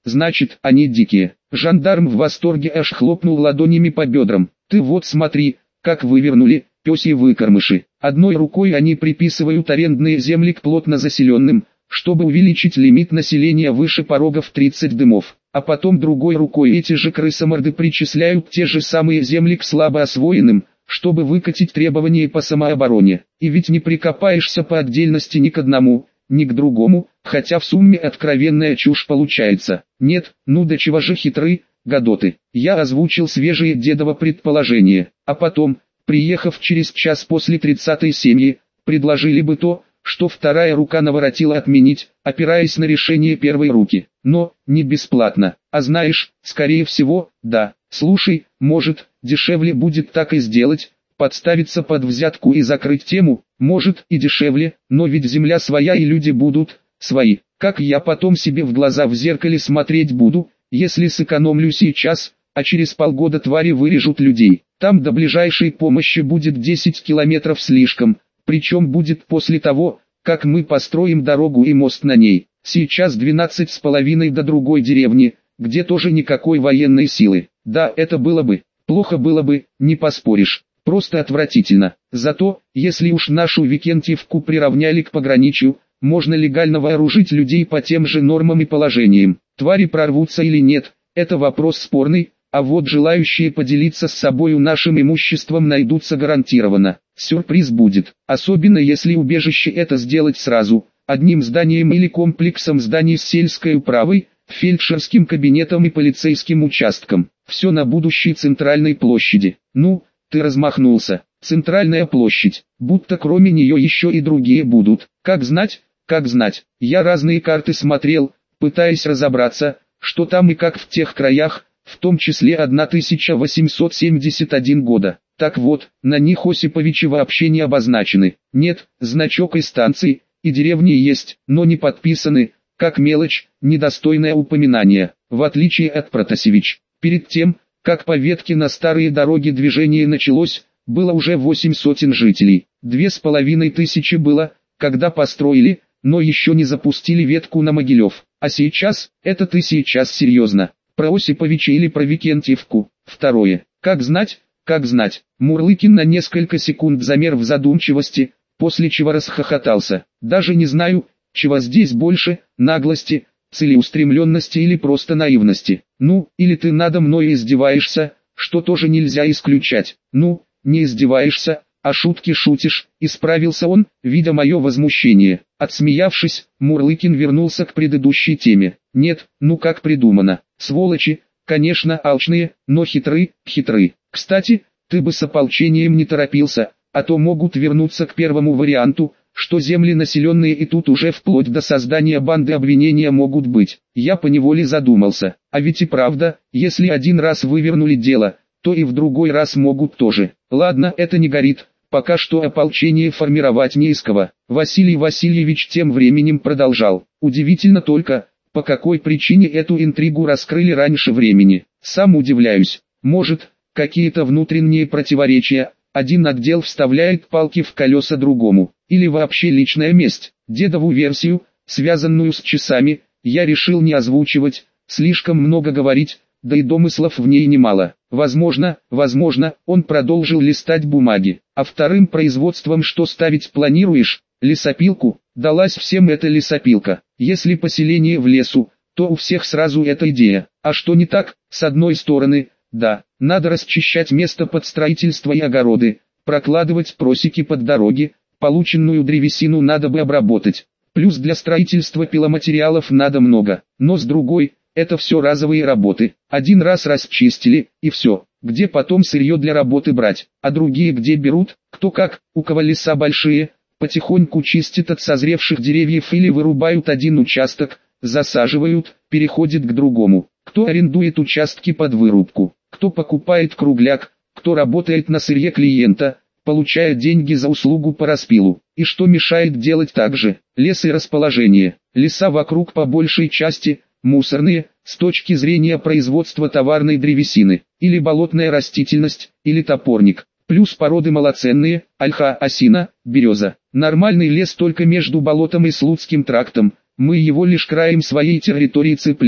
Speaker 1: значит, они дикие. Жандарм в восторге аж хлопнул ладонями по бедрам. Ты вот смотри, как вывернули, пёсьи выкормыши. Одной рукой они приписывают арендные земли к плотно заселенным, чтобы увеличить лимит населения выше порога в тридцать дымов. А потом другой рукой эти же крысоморды причисляют те же самые земли к слабо освоенным, чтобы выкатить требования по самообороне. И ведь не прикопаешься по отдельности ни к одному, ни к другому, хотя в сумме откровенная чушь получается. Нет, ну до чего же хитры, гадоты. Я озвучил свежее дедово предположение, а потом, приехав через час после тридцатой семьи, предложили бы то, что вторая рука наворотила отменить, опираясь на решение первой руки. Но, не бесплатно. А знаешь, скорее всего, да. Слушай, может, дешевле будет так и сделать, подставиться под взятку и закрыть тему, может и дешевле, но ведь земля своя и люди будут свои. Как я потом себе в глаза в зеркале смотреть буду, если сэкономлю сейчас, а через полгода твари вырежут людей. Там до ближайшей помощи будет десять километров слишком, причем будет после того, как мы построим дорогу и мост на ней. Сейчас двенадцать с половиной до другой деревни, где тоже никакой военной силы. Да, это было бы, плохо было бы, не поспоришь, просто отвратительно. Зато, если уж нашу Викентьевку приравняли к пограничью, можно легально вооружить людей по тем же нормам и положениям. Твари прорвутся или нет, это вопрос спорный, а вот желающие поделиться с собою нашим имуществом найдутся гарантированно. Сюрприз будет, особенно если убежище это сделать сразу, одним зданием или комплексом зданий с сельской управой, фельдшерским кабинетом и полицейским участком. Все на будущей центральной площади. Ну, ты размахнулся. Центральная площадь, будто кроме нее еще и другие будут. Как знать, как знать. Я разные карты смотрел, пытаясь разобраться, что там и как в тех краях, в том числе тысяча восемьсот семьдесят один года. Так вот, на них Осиповичи вообще не обозначены. Нет, значок и станции, и деревни есть, но не подписаны, как мелочь, недостойное упоминания, в отличие от Протасевич. Перед тем, как по ветке на старые дороги движение началось, было уже восемь сотен жителей. Две с половиной тысячи было, когда построили, но еще не запустили ветку на Могилев. А сейчас, это ты сейчас серьезно. Про Осиповича или про Викентьевку? Второе. Как знать, как знать. Мурлыкин на несколько секунд замер в задумчивости, после чего расхохотался. Даже не знаю, чего здесь больше, наглости, целеустремленности или просто наивности. Ну, или ты надо мной издеваешься, что тоже нельзя исключать. Ну, не издеваешься, а шутки шутишь, исправился он, видя мое возмущение. Отсмеявшись, Мурлыкин вернулся к предыдущей теме. Нет, ну как придумано. Сволочи, конечно алчные, но хитры, хитры. Кстати, ты бы с ополчением не торопился, а то могут вернуться к первому варианту, что земли населенные и тут уже вплоть до создания банды обвинения могут быть. Я поневоле задумался, а ведь и правда, если один раз вывернули дело, то и в другой раз могут тоже. Ладно, это не горит, пока что ополчение формировать не из кого. Василий Васильевич тем временем продолжал. Удивительно только, по какой причине эту интригу раскрыли раньше времени. Сам удивляюсь, может, какие-то внутренние противоречия, один отдел вставляет палки в колеса другому, или вообще личная месть. Дедову версию, связанную с часами, я решил не озвучивать, слишком много говорить, да и домыслов в ней немало. Возможно, возможно, он продолжил листать бумаги. А вторым производством что ставить планируешь? Лесопилку? Далась всем эта лесопилка. Если поселение в лесу, то у всех сразу эта идея. А что не так? С одной стороны, да, надо расчищать место под строительство и огороды, прокладывать просеки под дороги, полученную древесину надо бы обработать. Плюс для строительства пиломатериалов надо много. Но с другой, это все разовые работы. Один раз расчистили, и все. Где потом сырье для работы брать? А другие где берут? Кто как, у кого леса большие, потихоньку чистят от созревших деревьев или вырубают один участок, засаживают, переходит к другому. Кто арендует участки под вырубку? Кто покупает кругляк? Кто работает на сырье клиента, получая деньги за услугу по распилу? И что мешает делать так же? Лес и расположение. Леса вокруг по большей части мусорные, с точки зрения производства товарной древесины, или болотная растительность, или топорник, плюс породы малоценные, ольха, осина, береза. Нормальный лес только между болотом и Слуцким трактом, мы его лишь краем своей территории цепляем.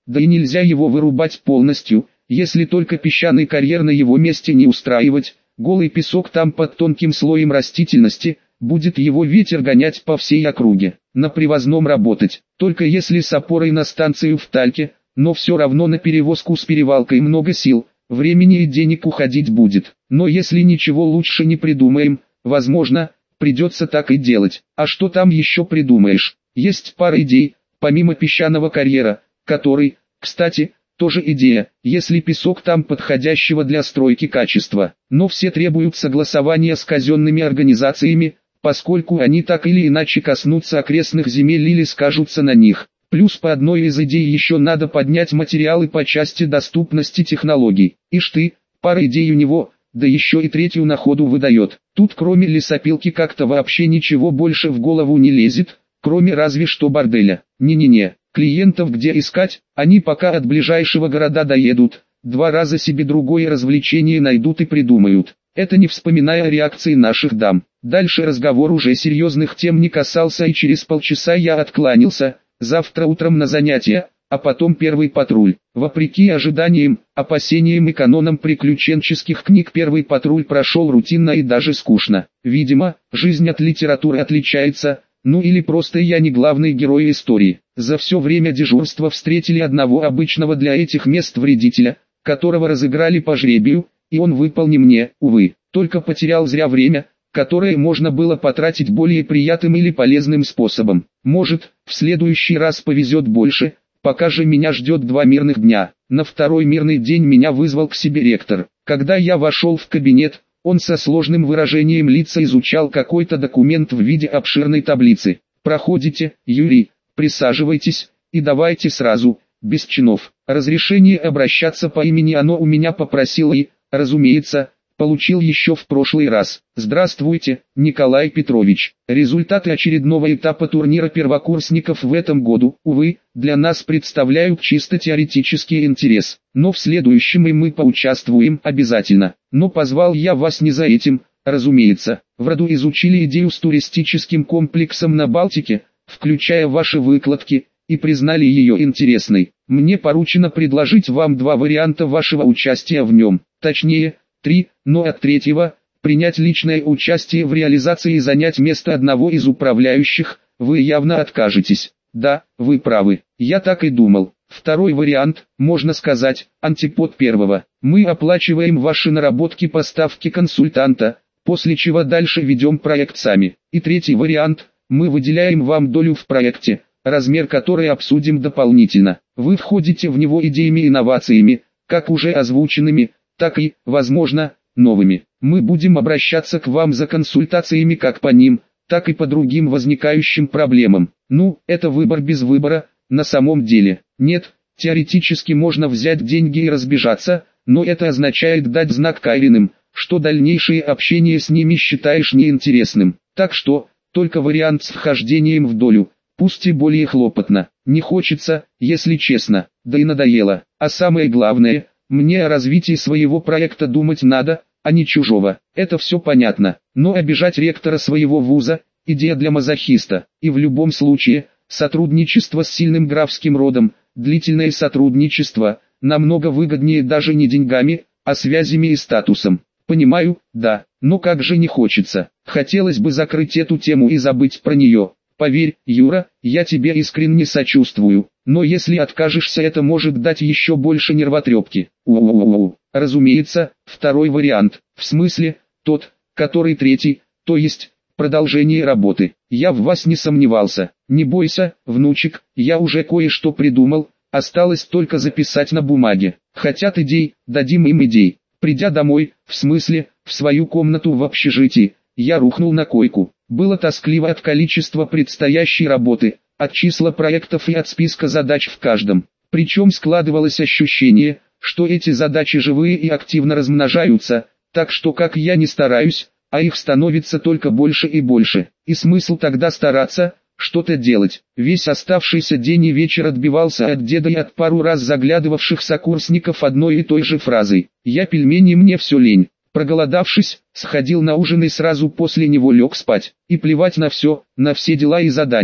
Speaker 1: да и нельзя его вырубать полностью, если только песчаный карьер на его месте не устраивать, голый песок там под тонким слоем растительности, будет его ветер гонять по всей округе. На привозном работать, только если с опорой на станцию в Тальке, но все равно на перевозку с перевалкой много сил, времени и денег уходить будет. Но если ничего лучше не придумаем, возможно, придется так и делать. А что там еще придумаешь? Есть пара идей, помимо песчаного карьера, который, кстати, тоже идея, если песок там подходящего для стройки качества. Но все требуют согласования с казенными организациями, поскольку они так или иначе коснутся окрестных земель или скажутся на них. Плюс по одной из идей еще надо поднять материалы по части доступности технологий. Ишь ты, пара идей у него, да еще и третью на ходу выдает. Тут кроме лесопилки как-то вообще ничего больше в голову не лезет, кроме разве что борделя. Не-не-не, клиентов где искать, они пока от ближайшего города доедут, два раза себе другое развлечение найдут и придумают. Это не вспоминая реакции наших дам. Дальше разговор уже серьезных тем не касался, и через полчаса я откланялся, завтра утром на занятия, а потом первый патруль. Вопреки ожиданиям, опасениям и канонам приключенческих книг, первый патруль прошел рутинно и даже скучно. Видимо, жизнь от литературы отличается, ну или просто я не главный герой истории. За все время дежурства встретили одного обычного для этих мест вредителя, которого разыграли по жребию, и он выпал не мне, увы, только потерял зря время, которое можно было потратить более приятным или полезным способом. Может, в следующий раз повезет больше, пока же меня ждет два мирных дня. На второй мирный день меня вызвал к себе ректор. Когда я вошел в кабинет, он со сложным выражением лица изучал какой-то документ в виде обширной таблицы. «Проходите, Юрий, присаживайтесь, и давайте сразу, без чинов. Разрешение обращаться по имени оно у меня попросил и, разумеется, получил еще в прошлый раз. Здравствуйте, Николай Петрович. Результаты очередного этапа турнира первокурсников в этом году, увы, для нас представляют чисто теоретический интерес. Но в следующем и мы поучаствуем обязательно. Но позвал я вас не за этим, разумеется. В роду изучили идею с туристическим комплексом на Балтике, включая ваши выкладки, и признали ее интересной. Мне поручено предложить вам два варианта вашего участия в нем. Точнее, три, но от третьего, принять личное участие в реализации и занять место одного из управляющих, вы явно откажетесь. Да, вы правы, я так и думал. Второй вариант, можно сказать, антипод первого. Мы оплачиваем ваши наработки по ставке консультанта, после чего дальше ведем проект сами. И третий вариант, мы выделяем вам долю в проекте, размер которой обсудим дополнительно. Вы входите в него идеями и инновациями, как уже озвученными, так и, возможно, новыми. Мы будем обращаться к вам за консультациями как по ним, так и по другим возникающим проблемам. Ну, это выбор без выбора, на самом деле. Нет, теоретически можно взять деньги и разбежаться, но это означает дать знак Кайриным, что дальнейшее общение с ними считаешь неинтересным. Так что, только вариант с вхождением в долю, пусть и более хлопотно. Не хочется, если честно, да и надоело. А самое главное, мне о развитии своего проекта думать надо, а не чужого. Это все понятно, но обижать ректора своего вуза – идея для мазохиста. И в любом случае, сотрудничество с сильным графским родом, длительное сотрудничество, намного выгоднее даже не деньгами, а связями и статусом. Понимаю, да, но как же не хочется. Хотелось бы закрыть эту тему и забыть про нее. Поверь, Юра, я тебе искренне сочувствую, но если откажешься, это может дать еще больше нервотрепки. У-у-у-у. Разумеется, второй вариант, в смысле, тот, который третий, то есть, продолжение работы. Я в вас не сомневался. Не бойся, внучек, я уже кое-что придумал, осталось только записать на бумаге. Хотят идей, дадим им идей. Придя домой, в смысле, в свою комнату в общежитии, я рухнул на койку. Было тоскливо от количества предстоящей работы, от числа проектов и от списка задач в каждом. Причем складывалось ощущение, что эти задачи живые и активно размножаются, так что как я не стараюсь, а их становится только больше и больше. И смысл тогда стараться, что-то делать. Весь оставшийся день и вечер отбивался от деда и от пару раз заглядывавших сокурсников одной и той же фразой: «Я пельмени, мне все лень». Проголодавшись, сходил на ужин и сразу после него лег спать. И плевать на все, на все дела и задания.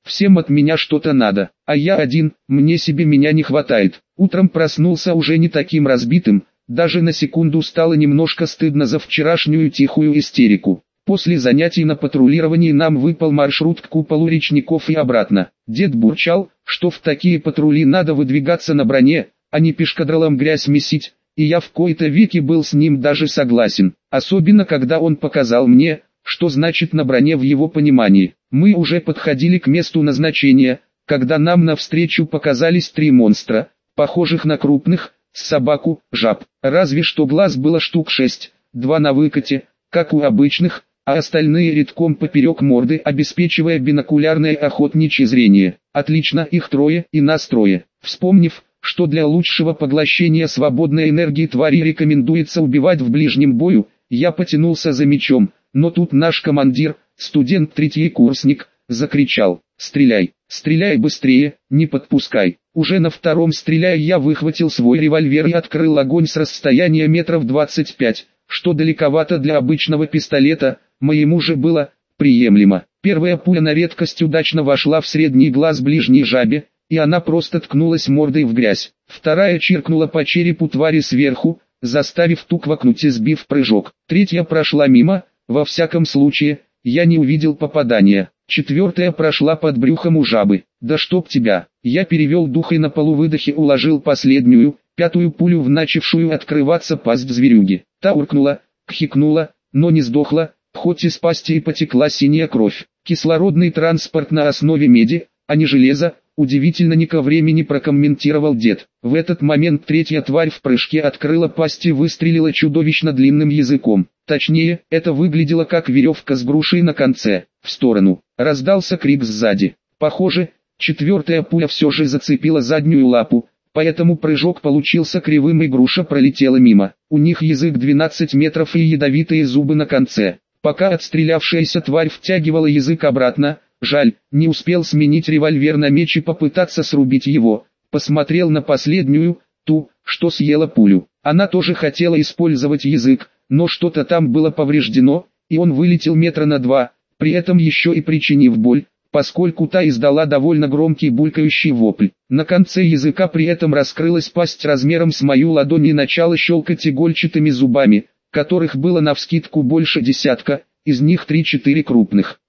Speaker 1: Всем от меня что-то надо, а я один, мне себе меня не хватает. Утром проснулся уже не таким разбитым, даже на секунду стало немножко стыдно за вчерашнюю тихую истерику. После занятий на патрулировании нам выпал маршрут к куполу речников и обратно. Дед бурчал, что в такие патрули надо выдвигаться на броне, а не пешкадралом грязь месить, и я в кои-то веки был с ним даже согласен, особенно когда он показал мне, что значит на броне в его понимании. Мы уже подходили к месту назначения, когда нам навстречу показались три монстра, похожих на крупных, с собаку, жаб. Разве что глаз было штук шесть, два на выкате, как у обычных, а остальные редком поперек морды, обеспечивая бинокулярное охотничье зрение. Отлично, их трое и нас трое. Вспомнив, что для лучшего поглощения свободной энергии твари рекомендуется убивать в ближнем бою, я потянулся за мечом, но тут наш командир, студент третий курсник, закричал: «Стреляй, стреляй быстрее, не подпускай». Уже на втором стреляя я выхватил свой револьвер и открыл огонь с расстояния метров двадцать пять, что далековато для обычного пистолета, моему же было приемлемо. Первая пуля на редкость удачно вошла в средний глаз ближней жабе, и она просто ткнулась мордой в грязь. Вторая чиркнула по черепу твари сверху, заставив ту квакнуть и сбив прыжок. Третья прошла мимо, во всяком случае, я не увидел попадания. Четвертая прошла под брюхом у жабы. «Да чтоб тебя!» Я перевел дух и на полувыдохе уложил последнюю, пятую пулю в начавшую открываться пасть зверюги. Та уркнула, кхикнула, но не сдохла, хоть из пасти и потекла синяя кровь. Кислородный транспорт на основе меди, а не железа, удивительно не ко времени прокомментировал дед. В этот момент третья тварь в прыжке открыла пасть и выстрелила чудовищно длинным языком. Точнее, это выглядело как веревка с грушей на конце. В сторону. Раздался крик сзади. Похоже, четвертая пуля все же зацепила заднюю лапу, поэтому прыжок получился кривым и груша пролетела мимо. У них язык двенадцать метров и ядовитые зубы на конце. Пока отстрелявшаяся тварь втягивала язык обратно, жаль, не успел сменить револьвер на меч и попытаться срубить его. Посмотрел на последнюю, ту, что съела пулю. Она тоже хотела использовать язык, но что-то там было повреждено, и он вылетел метра на два, при этом еще и причинив боль, поскольку та издала довольно громкий булькающий вопль. На конце языка при этом раскрылась пасть размером с мою ладонь и начала щелкать игольчатыми зубами, которых было навскидку больше десятка, из них три-четыре крупных.